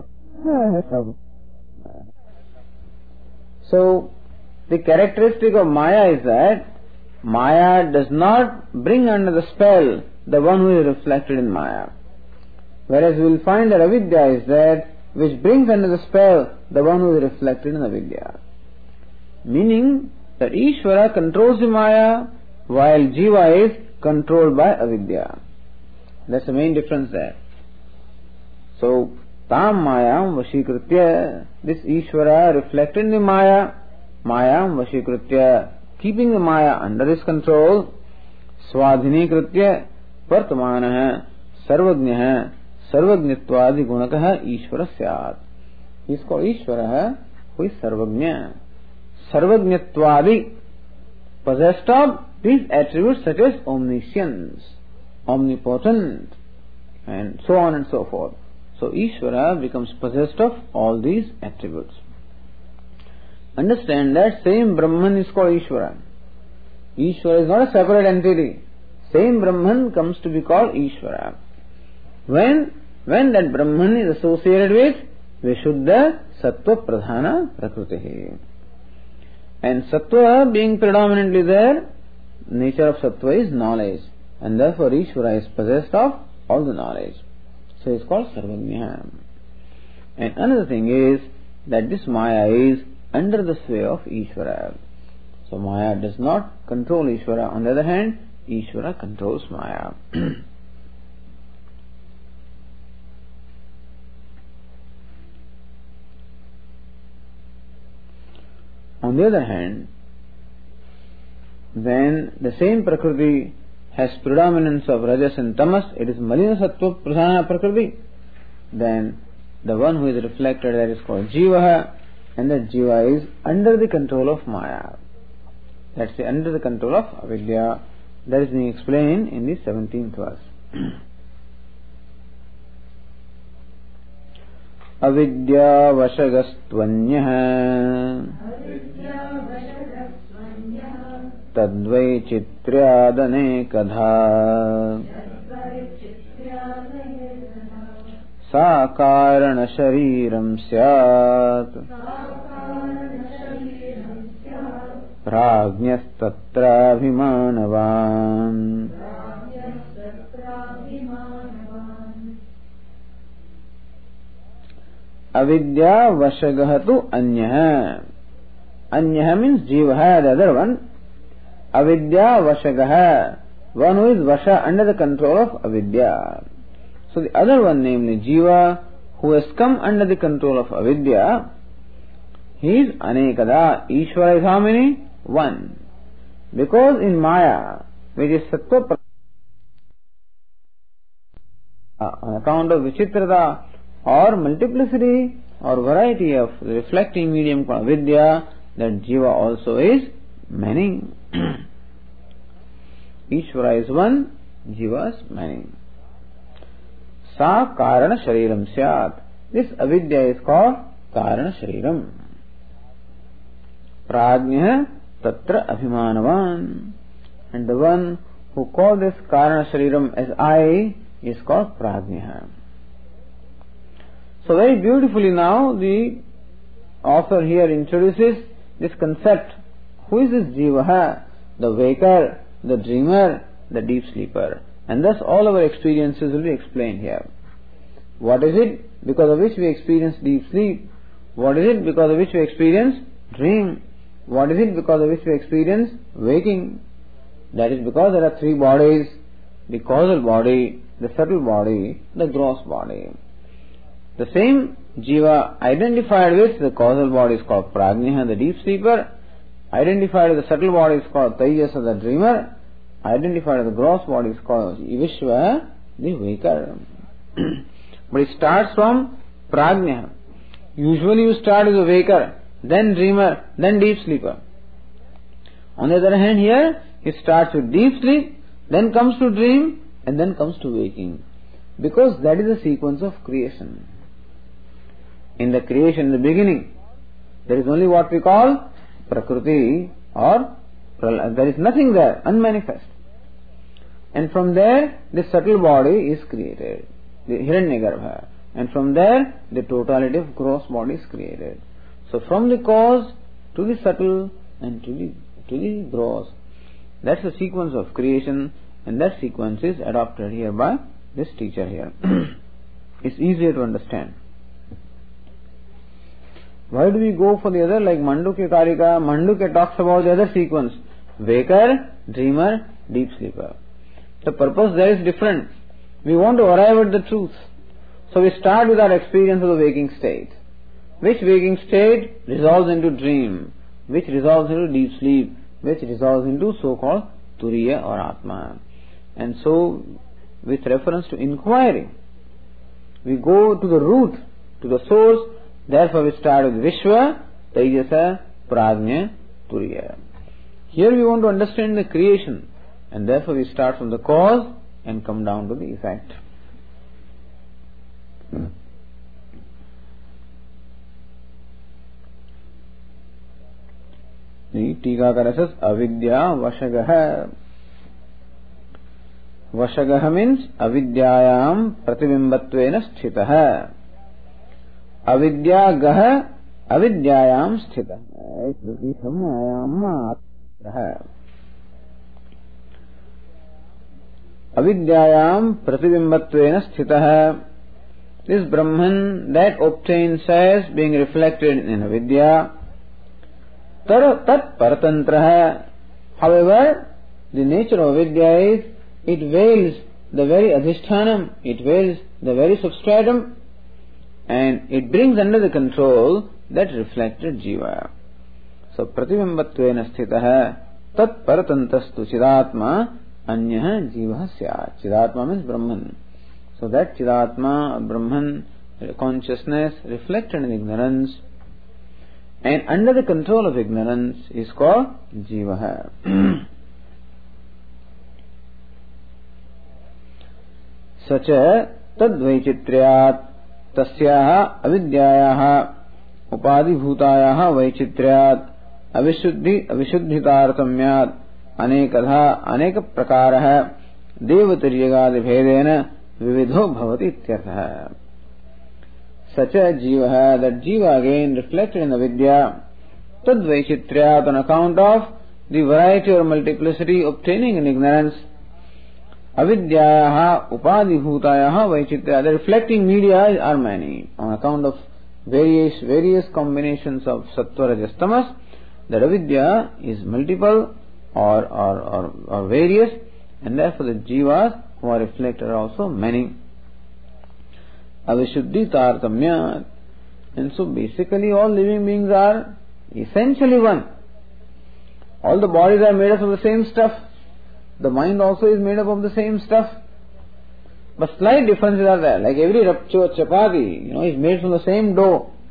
So, the characteristic of Maya is that Maya does not bring under the spell the one who is reflected in Maya. Whereas we will find that avidya is that which brings under the spell the one who is reflected in avidya. Meaning that Ishvara controls the Maya while Jiva is controlled by avidya. That's the main difference there. So, Tam Mayam Vashikritya, this Ishvara reflected in the Maya, Mayam Vashikritya, keeping the Maya under his control, Swadhini Kritya, Vartamanaha, Sarvagnaha, Sarvagnitwadi Gunakaha Ishvara Syat. He is called Ishvara, who is Sarvagnya. Sarvagnitwadi, possessed of these attributes such as omniscience, omnipotent, and so on and so forth. So Ishvara becomes possessed of all these attributes. Understand that same Brahman is called Ishvara. Ishvara is not a separate entity. Same Brahman comes to be called Ishvara. When, when that Brahman is associated with Vishuddha Sattva Pradhana Prakriti. And Sattva being predominantly there, nature of Sattva is knowledge. And therefore Ishvara is possessed of all the knowledge. So it's called Sarvagnya. And another thing is that this Maya is under the sway of Ishvara. So Maya does not control Ishvara. On the other hand, Ishvara controls Maya. On the other hand, when the same Prakriti has predominance of Rajas and Tamas, it is Malina Sattva Pradhana Prakriti, then the one who is reflected there is called Jiva, and that Jiva is under the control of Maya. That's the under the control of Avidya. That is being explained in the seventeenth verse. Avidya Vashagastvanyah Tadvai Chitriyadane Kadha Sa Karana Shariram Syat Prajnastatra Bhimanavan. Avidya Vashagahatu Anyah. Anyah means Jivaha, the other one. Avidya Vashagaha, one who is Vasha, under the control of Avidya. So the other one, namely Jiva, who has come under the control of Avidya, he is Anekada. Ishvara is how many? One. Because in Maya, which is Sattva, uh, on account of Vichitrata or multiplicity, or variety of the reflecting medium called avidya, that jiva also is many. Ishvara is one, jiva is many. Sa karana shariram syat. This avidya is called karana shariram. Prajna tatra abhimanavan. And the one who calls this karana shariram as I is called prajna. So very beautifully now the author here introduces this concept. Who is this jiva? The waker, the dreamer, the deep sleeper. And thus all our experiences will be explained here. What is it because of which we experience deep sleep? What is it because of which we experience dream? What is it because of which we experience waking? That is because there are three bodies: the causal body, the subtle body, the gross body. The same jiva identified with the causal body is called prajna, the deep sleeper. Identified with the subtle body is called Tejas, the dreamer. Identified with the gross body is called Vishwa, the waker. But it starts from prajna. Usually you start with a waker, then dreamer, then deep sleeper. On the other hand, here it starts with deep sleep, then comes to dream, and then comes to waking. Because that is the sequence of creation. In the creation, in the beginning, there is only what we call Prakriti, or there is nothing there, unmanifest. And from there, the subtle body is created, the Hiranyagarbha. And from there, the totality of gross body is created. So from the cause to the subtle and to the, to the gross, that's the sequence of creation, and that sequence is adopted here by this teacher here. It's easier to understand. Why do we go for the other, like Mandukya Karika? Mandukya talks about the other sequence: waker, dreamer, deep sleeper. The purpose there is different. We want to arrive at the truth. So we start with our experience of the waking state. Which waking state resolves into dream, which resolves into deep sleep, which resolves into so-called Turiya or Atma. And so, with reference to inquiry, we go to the root, to the source. Therefore we start with Vishwa, Tejasa, Prajna, Turiya. Here we want to understand the creation, and therefore we start from the cause and come down to the effect. The Tikakara says avidya vashagaha. Vashagaha means avidyayam pratibimbatvena sthitaha. Avidya gaha avidyayam sthitaha. Avidyayam pratibimbatvena sthitaha. This Brahman that obtains as being reflected in avidya. Tat paratantraha. However, the nature of avidya is it veils the very adhishthanam, it veils the very substratum, and it brings under the control that reflected jiva. So pratibimbatvena sthitaha tat paratantastu chidatma anyah jiva syat. Chidatma means Brahman. So that chidatma, Brahman, consciousness reflected in ignorance, and under the control of ignorance is called jiva. Sacha tadvaichitriyat tasyaha avidyayaha upadibhutayaha vaichitriyat avishuddhi avishuddhitartamyat anekadha anekaprakaраha devatiryagadhi bhedena vividho bhavati ityartha. Such a jiva, that jiva again reflected in avidya, tadvaichitriyat, on account of the variety or multiplicity obtaining in ignorance, avidyayaha upadibhutayaha vaichitya, the reflecting media are many, on account of various various combinations of sattva, rajas, tamas, that avidya is multiple or, or, or, or various, and therefore the jivas who are reflected are also many. Avishuddhi tartamya. And so basically all living beings are essentially one. All the bodies are made up of the same stuff. The mind also is made up of the same stuff. But slight differences are there. Like every chapati, you know, is made from the same dough.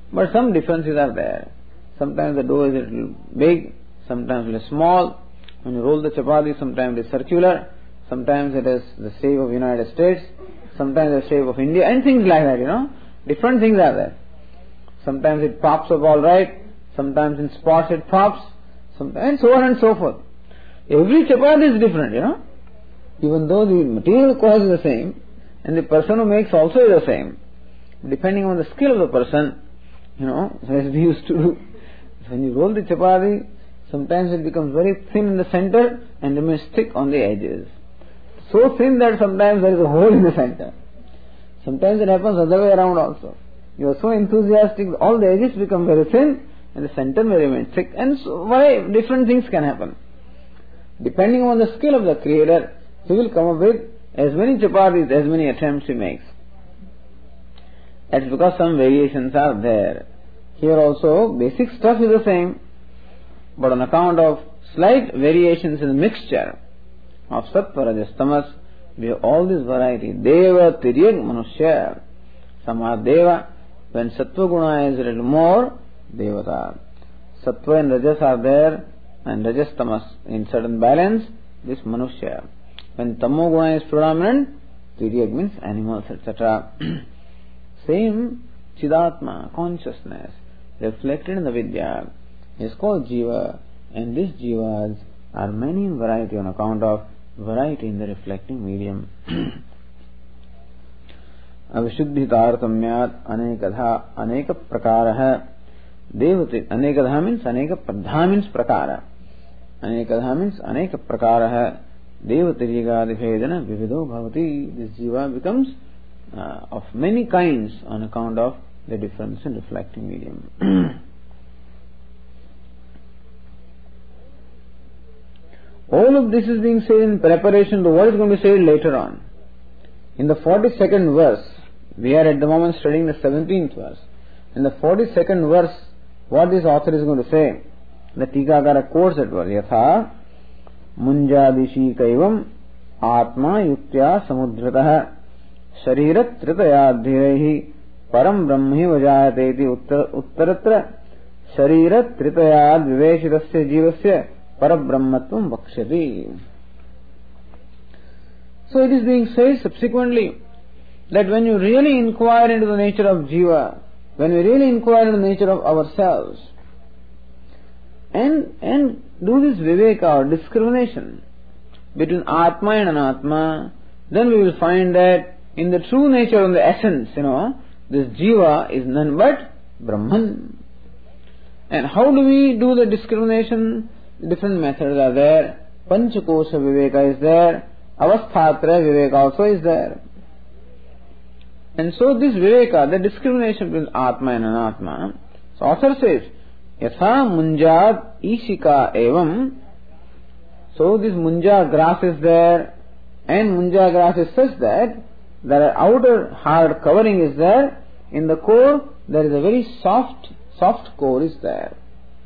but some differences are there. Sometimes the dough is a little big, sometimes it is small. When you roll the chapati, sometimes it is circular, sometimes it is the shape of United States, sometimes the shape of India, and things like that, you know. Different things are there. Sometimes it pops up all right, sometimes in spots it pops, sometimes, and so on and so forth. Every chapati is different, you know. Even though the material cost is the same, and the person who makes also is the same. Depending on the skill of the person, you know, as we used to do. When you roll the chapati, sometimes it becomes very thin in the center and remains thick on the edges. So thin that sometimes there is a hole in the center. Sometimes it happens other way around also. You are so enthusiastic, all the edges become very thin and the center may remain thick, and so very different things can happen. Depending on the skill of the creator, he will come up with as many chapatis, as many attempts he makes. That's because some variations are there. Here also, basic stuff is the same, but on account of slight variations in the mixture of sattva, rajas, tamas, we have all this variety. Deva, tiryag, manushya. Some are deva. When sattva guna is a little more, devata. Sattva and rajas are there, and rajas, tamas in certain balance, this manushya. When tamo guna is predominant, tiryag means animals, et cetera. Same Chidatma, consciousness, reflected in the Vidya, is called Jiva, and these Jivas are many in variety on account of variety in the reflecting medium. Avishuddhitartamyat anekadha aneka prakaraha. Devati anekadha means aneka pradha means prakara. Anekadha means aneka prakaraha. Devatiryagadibhedana vivido bhavati. This Jiva becomes uh, of many kinds on account of the difference in reflecting medium. All of this is being said in preparation to what is going to be said later on. In the forty-second verse, we are at the moment studying the seventeenth verse. In the forty-second verse, what this author is going to say, the Tikakara quotes that verse, Yatha munjadishi kaivam atma yuktya samudhrataha sharirat tritayadhirehi param brahmi vajayate iti uttaratra sharirat tritayad viveshitasya jivasya parabrahmatvam vakshati. So it is being said subsequently that when you really inquire into the nature of Jiva, when we really inquire into the nature of ourselves, and and do this viveka or discrimination between Atma and Anatma, then we will find that in the true nature and the essence, you know, this Jiva is none but Brahman. And how do we do the discrimination? Different methods are there. Panchakosha viveka is there. Avasthatra viveka also is there. And so this viveka, the discrimination between Atma and Anatma, so author says, Yatha munjad ishika evam. So this munja grass is there, and munja grass is such that the outer hard covering is there. In the core, there is a very soft, soft core is there.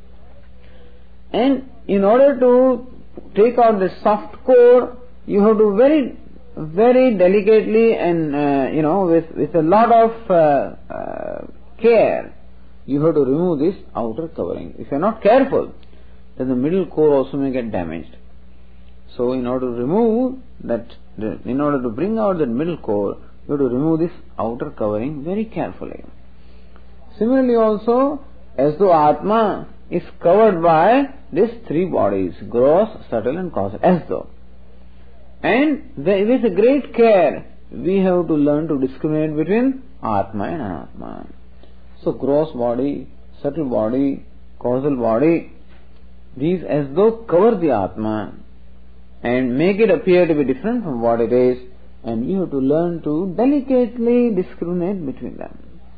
And in order to take out the soft core, you have to very, very delicately and, uh, you know, with, with a lot of uh, uh, care, you have to remove this outer covering. If you are not careful, then the middle core also may get damaged. So in order to remove that, in order to bring out that middle core, you have to remove this outer covering very carefully. Similarly also, as though Atma is covered by these three bodies, gross, subtle and causal, as though. And with a great care, we have to learn to discriminate between Atma and Anatma. So gross body, subtle body, causal body, these as though cover the Atma and make it appear to be different from what it is, and we have to learn to delicately discriminate between them.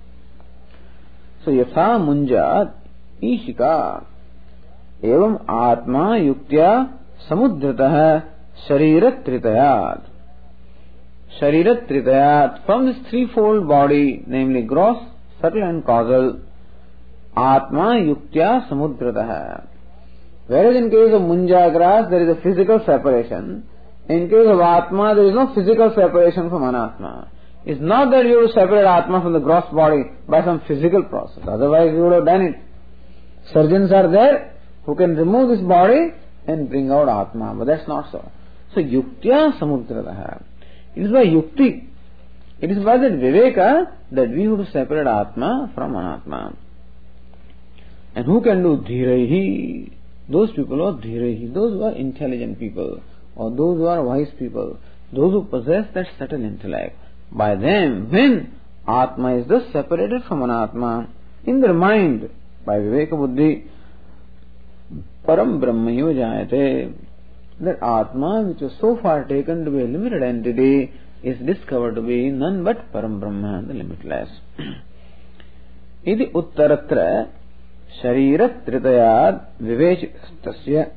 So yatha munjat ishika evam atma yuktya samudratah sharirat tritayat. Sharirat tritayat, from this threefold body, namely gross, subtle and causal, atma yuktya samudratah. Whereas in case of munja grass, there is a physical separation. In case of Atma, there is no physical separation from Anatma. It's not that you have to separate Atma from the gross body by some physical process. Otherwise you would have done it. Surgeons are there who can remove this body and bring out Atma. But that's not so. So yuktya samudradaha. It is by yukti. It is by that viveka that we have to separate Atma from Anatma. And who can do dhiraihi? Those people are dhiraihi. Those who are intelligent people. Or those who are wise people. Those who possess that subtle intellect. By them, when Atma is thus separated from Anatma, in their mind, by Viveka Buddhi, Param Brahmayo Jayate, that Atma, which was so far taken to be a limited entity, is discovered to be none but Param Brahma, the limitless. Iti Uttaratra Sharirat Tritayad Vivechtasya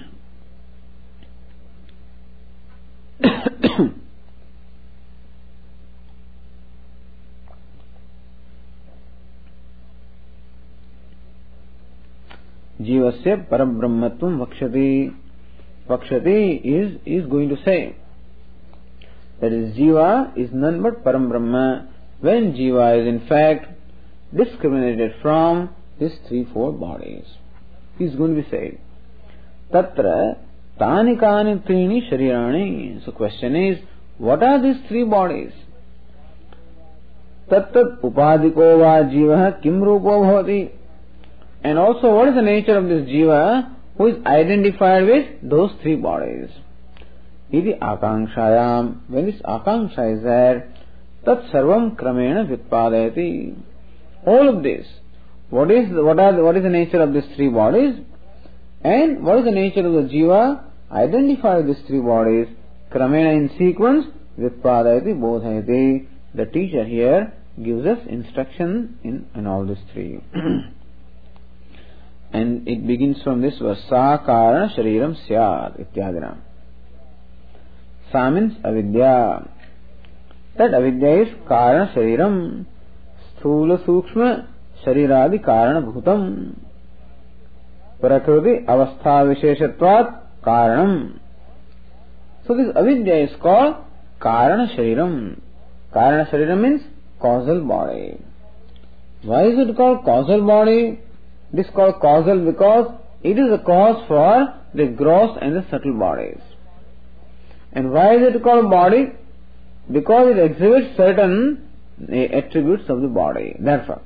Jivasya Parabrahmatvam Vakshati. Vakshati is, is going to say that is Jiva is none but Param Brahma when Jiva is in fact discriminated from these three, four bodies. He is going to be saying Tatra Tani Kani Trini Sharirani. So question is, what are these three bodies? Tattat Upadiko Va Jiva Kim Rupo Bhavati. And also, what is the nature of this jiva who is identified with those three bodies? Iti akanshayam. When this akanksha is there, tat sarvam kramena vyutpadayati. All of this. What is what are what is the nature of these three bodies? And what is the nature of the jiva identified with these three bodies? Kramena in sequence, vyutpadayati bodhayati. The teacher here gives us instruction in, in all these three. And it begins from this verse, Sa Karana Shariram Syad Ityadina. Sa means avidya. That avidya is Karana Shariram, Sthula Sukshma Shariradi Karana Bhutam, Prakriti Avastha Visheshatvat Karanam. So this avidya is called Karana Shariram. Karana Shariram means causal body. Why is it called causal body? This is called causal because it is a cause for the gross and the subtle bodies. And why is it called body? Because it exhibits certain attributes of the body. Therefore.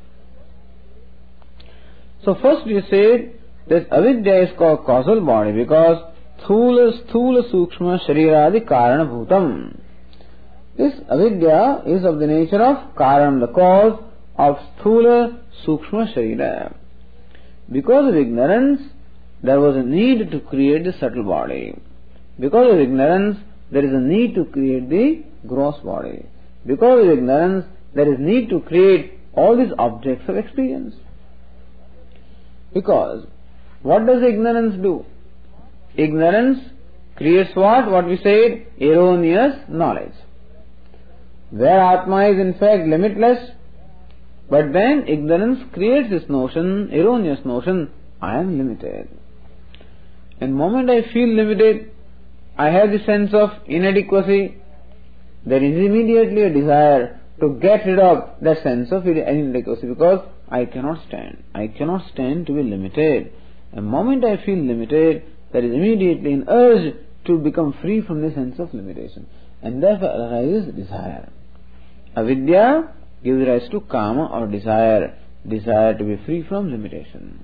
So first we said that avidya is called causal body because Thula Sthula Sukshma Shariradi Karana Bhutam. This avidya is of the nature of Karan, the cause of Sthula Sukshma Sharira. Because of ignorance, there was a need to create the subtle body. Because of ignorance, there is a need to create the gross body. Because of ignorance, there is need to create all these objects of experience. Because what does ignorance do? Ignorance creates what? What we said? Erroneous knowledge. Where Atma is in fact limitless, but then ignorance creates this notion, erroneous notion, I am limited. And the moment I feel limited, I have the sense of inadequacy, there is immediately a desire to get rid of that sense of inadequacy because I cannot stand. I cannot stand to be limited. The moment I feel limited, there is immediately an urge to become free from the sense of limitation. And therefore arises desire. Avidya gives rise to kama or desire, desire to be free from limitation.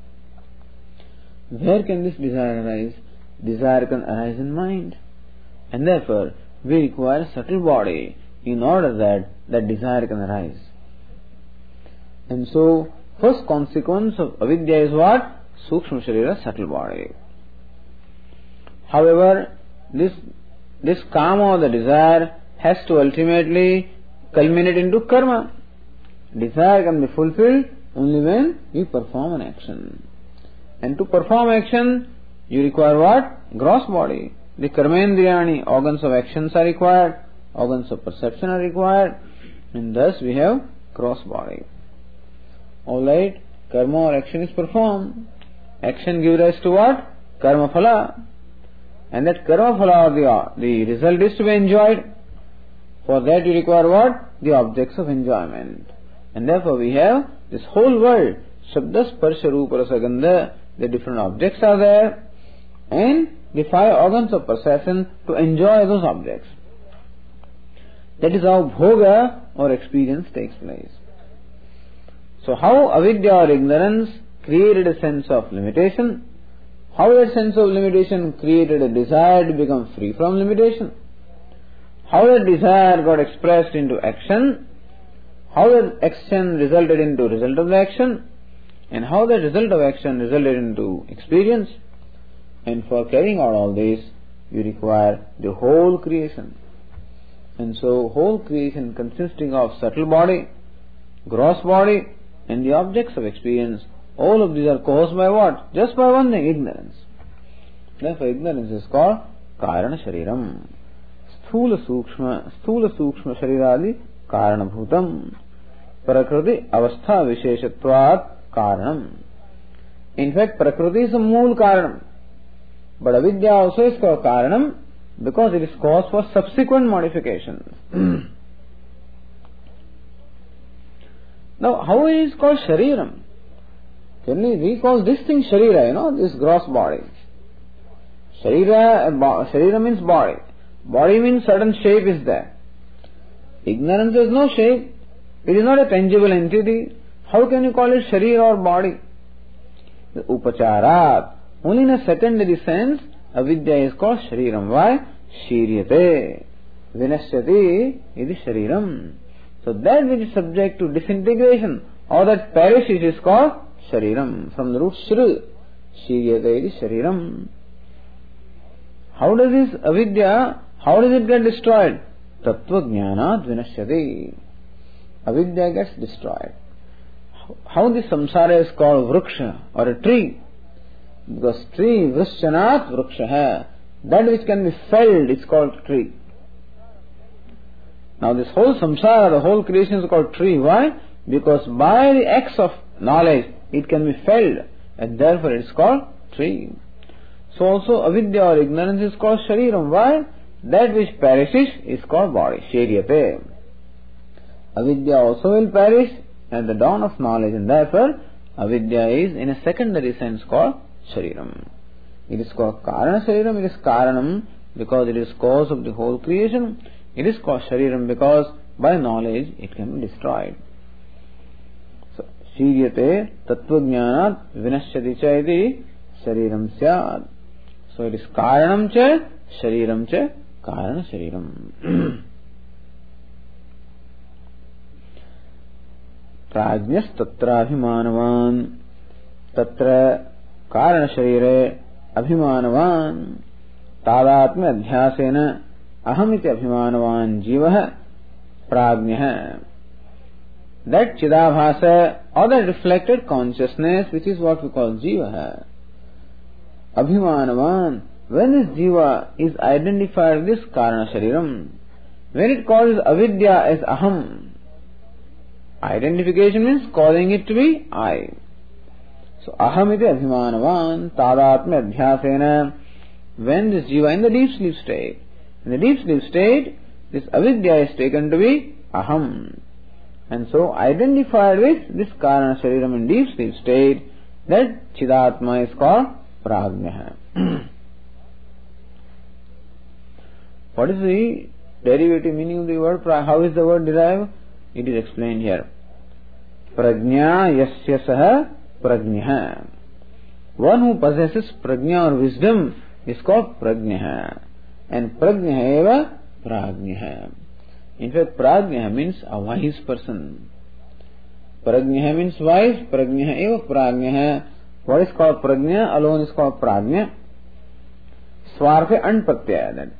Where can this desire arise? Desire can arise in mind. And therefore, we require a subtle body in order that that desire can arise. And so, first consequence of avidya is what? Sukshma Sharira, subtle body. However, this, this kama or the desire has to ultimately culminate into karma. Desire can be fulfilled only when you perform an action. And to perform action, you require what? Gross body. The karmendriyani, organs of actions are required, organs of perception are required, and thus we have gross body. Alright, karma or action is performed. Action gives rise to what? Karma phala. And that karma phala or the, the result is to be enjoyed. For that you require what? The objects of enjoyment. And therefore we have this whole world. Shabda, Sparsha, Rupa, Rasa, Gandha. The different objects are there. And the five organs of perception to enjoy those objects. That is how bhoga or experience takes place. So how avidya or ignorance created a sense of limitation? How that sense of limitation created a desire to become free from limitation? How that desire got expressed into action? How that action resulted into result of the action? And how that result of action resulted into experience? And for carrying out all this, you require the whole creation. And so whole creation consisting of subtle body, gross body, and the objects of experience, all of these are caused by what? Just by one thing, ignorance. Therefore ignorance is called Karana Shariram. Sthula Sukshma, Sthula Sukshma Shariradi Karana Bhutam. Prakriti Avastha Visheshatvat Karanam. In fact, Prakriti is a mool Karanam. But avidya also is called Karanam because it is cause for subsequent modifications. Now, how it is called Shariram? Can we, we call this thing Sharira, you know, this gross body. Sharira, Sharira means body. Body means certain shape is there. Ignorance has no shape. It is not a tangible entity. How can you call it Sharira or body? Upacharat. Only in a secondary sense, avidya is called Shariram. Why? Shiryate. Vinashyati is Shariram. So that which is subject to disintegration or that perishes is called Shariram. From the root Shri. Shiryate is Shariram. How does this avidya, how does it get destroyed? Tattva jnanat vinashyati. Avidya gets destroyed. How this samsara is called Vriksha or a tree? Because tree, Vrishyanat Vriksha. That which can be felled is called tree. Now this whole samsara, the whole creation is called tree. Why? Because by the acts of knowledge, it can be felled. And therefore it is called tree. So also avidya or ignorance is called shariram. Why? That which perishes is called body. Sharyate. Avidya also will perish at the dawn of knowledge. And therefore avidya is in a secondary sense called Shariram. It is called Karana Shariram. It is Karanam because it is cause of the whole creation. It is called Shariram because by knowledge it can be destroyed. So, Shiryate Tattvajnanat Vinashyati cha iti Shariram syad. So it is Karanam cha Shariram cha Karana Shariram. Prajnyas tatra abhimanavan tatra कारण शरीरे अभिमानवान तादात्म्य अध्यासेन अहमिति अभिमानवान जीवः प्राज्ञः. That Chidabhasa or that reflected consciousness which is what we call Jiva. Abhimanavan. When this Jiva is identified with this Karana Shariram, when it calls avidya as aham, identification means calling it to be I. So, aham iti abhimanavan tadatmya adhyasena. When this jiva in the deep sleep state, in the deep sleep state, this avidya is taken to be aham. And so, identified with this karana shariram in deep sleep state, that chidatma is called prajna. What is the derivative meaning of the word prajna? How is the word derived? It is explained here. Prajna yasya saha prajna. One who possesses prajna or wisdom is called prajna. And prajna eva prajna. In fact, prajna means a wise person. Prajna means wise, prajna eva prajna. What is called prajna alone is called prajna. Swarfe and pratyaya.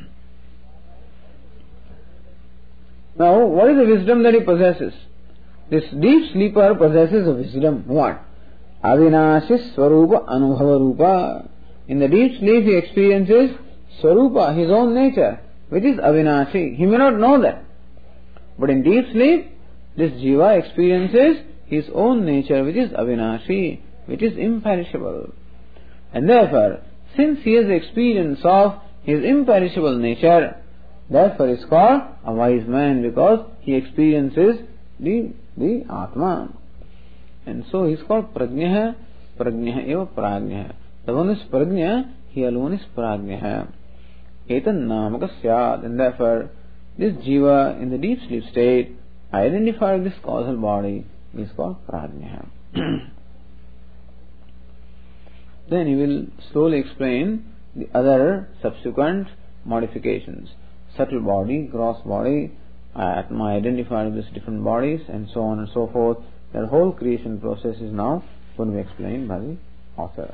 Now, what is the wisdom that he possesses? This deep sleeper possesses a wisdom. What? Avinashi Swarupa Anubhava Rupa. In the deep sleep he experiences Swarupa, his own nature, which is Avinashi. He may not know that. But in deep sleep, this Jiva experiences his own nature, which is Avinashi, which is imperishable. And therefore, since he has experience of his imperishable nature, Therefore he is called a wise man, because he experiences the, the Atma. And so he is called Prajna. Prajna eva Prajna. The one is Prajna, he alone is Prajna. Etan namaka syad. And therefore this Jiva in the deep sleep state, identified with this causal body, is called Prajna. Then he will slowly explain the other subsequent modifications. Subtle body, gross body, Atma identified with different bodies, and so on and so forth. The whole creation process is now going to be explained by the author.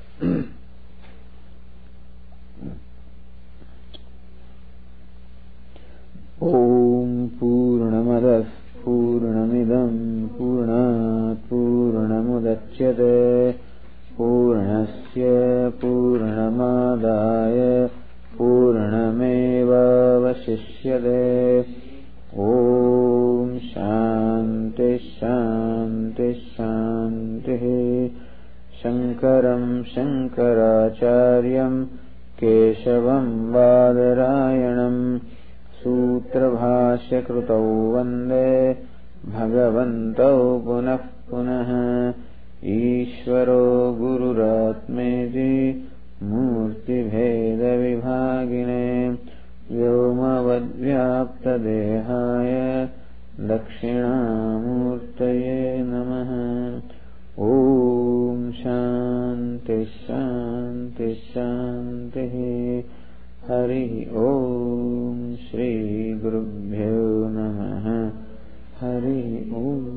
Om Purnamadah Purnamidam Purnat Purnamudachyate Purnasya Purnamadaya Purnameva Vasishyate. Om Shanti Shanti Shanti. Shankaram Shankaracharyam Keshavam Badarayanam Sutra Bhashya Krutau Vande Bhagavantau Punah Punah. Ishvaro Gururatmeti Murti Bheda Vibhagine Vyomavadvyapta Dehaya Dakshinamurtaye Namaha. Om Shanti Shanti Shanti. Hari Om Shri Gurubhyo Namaha. Hari Om.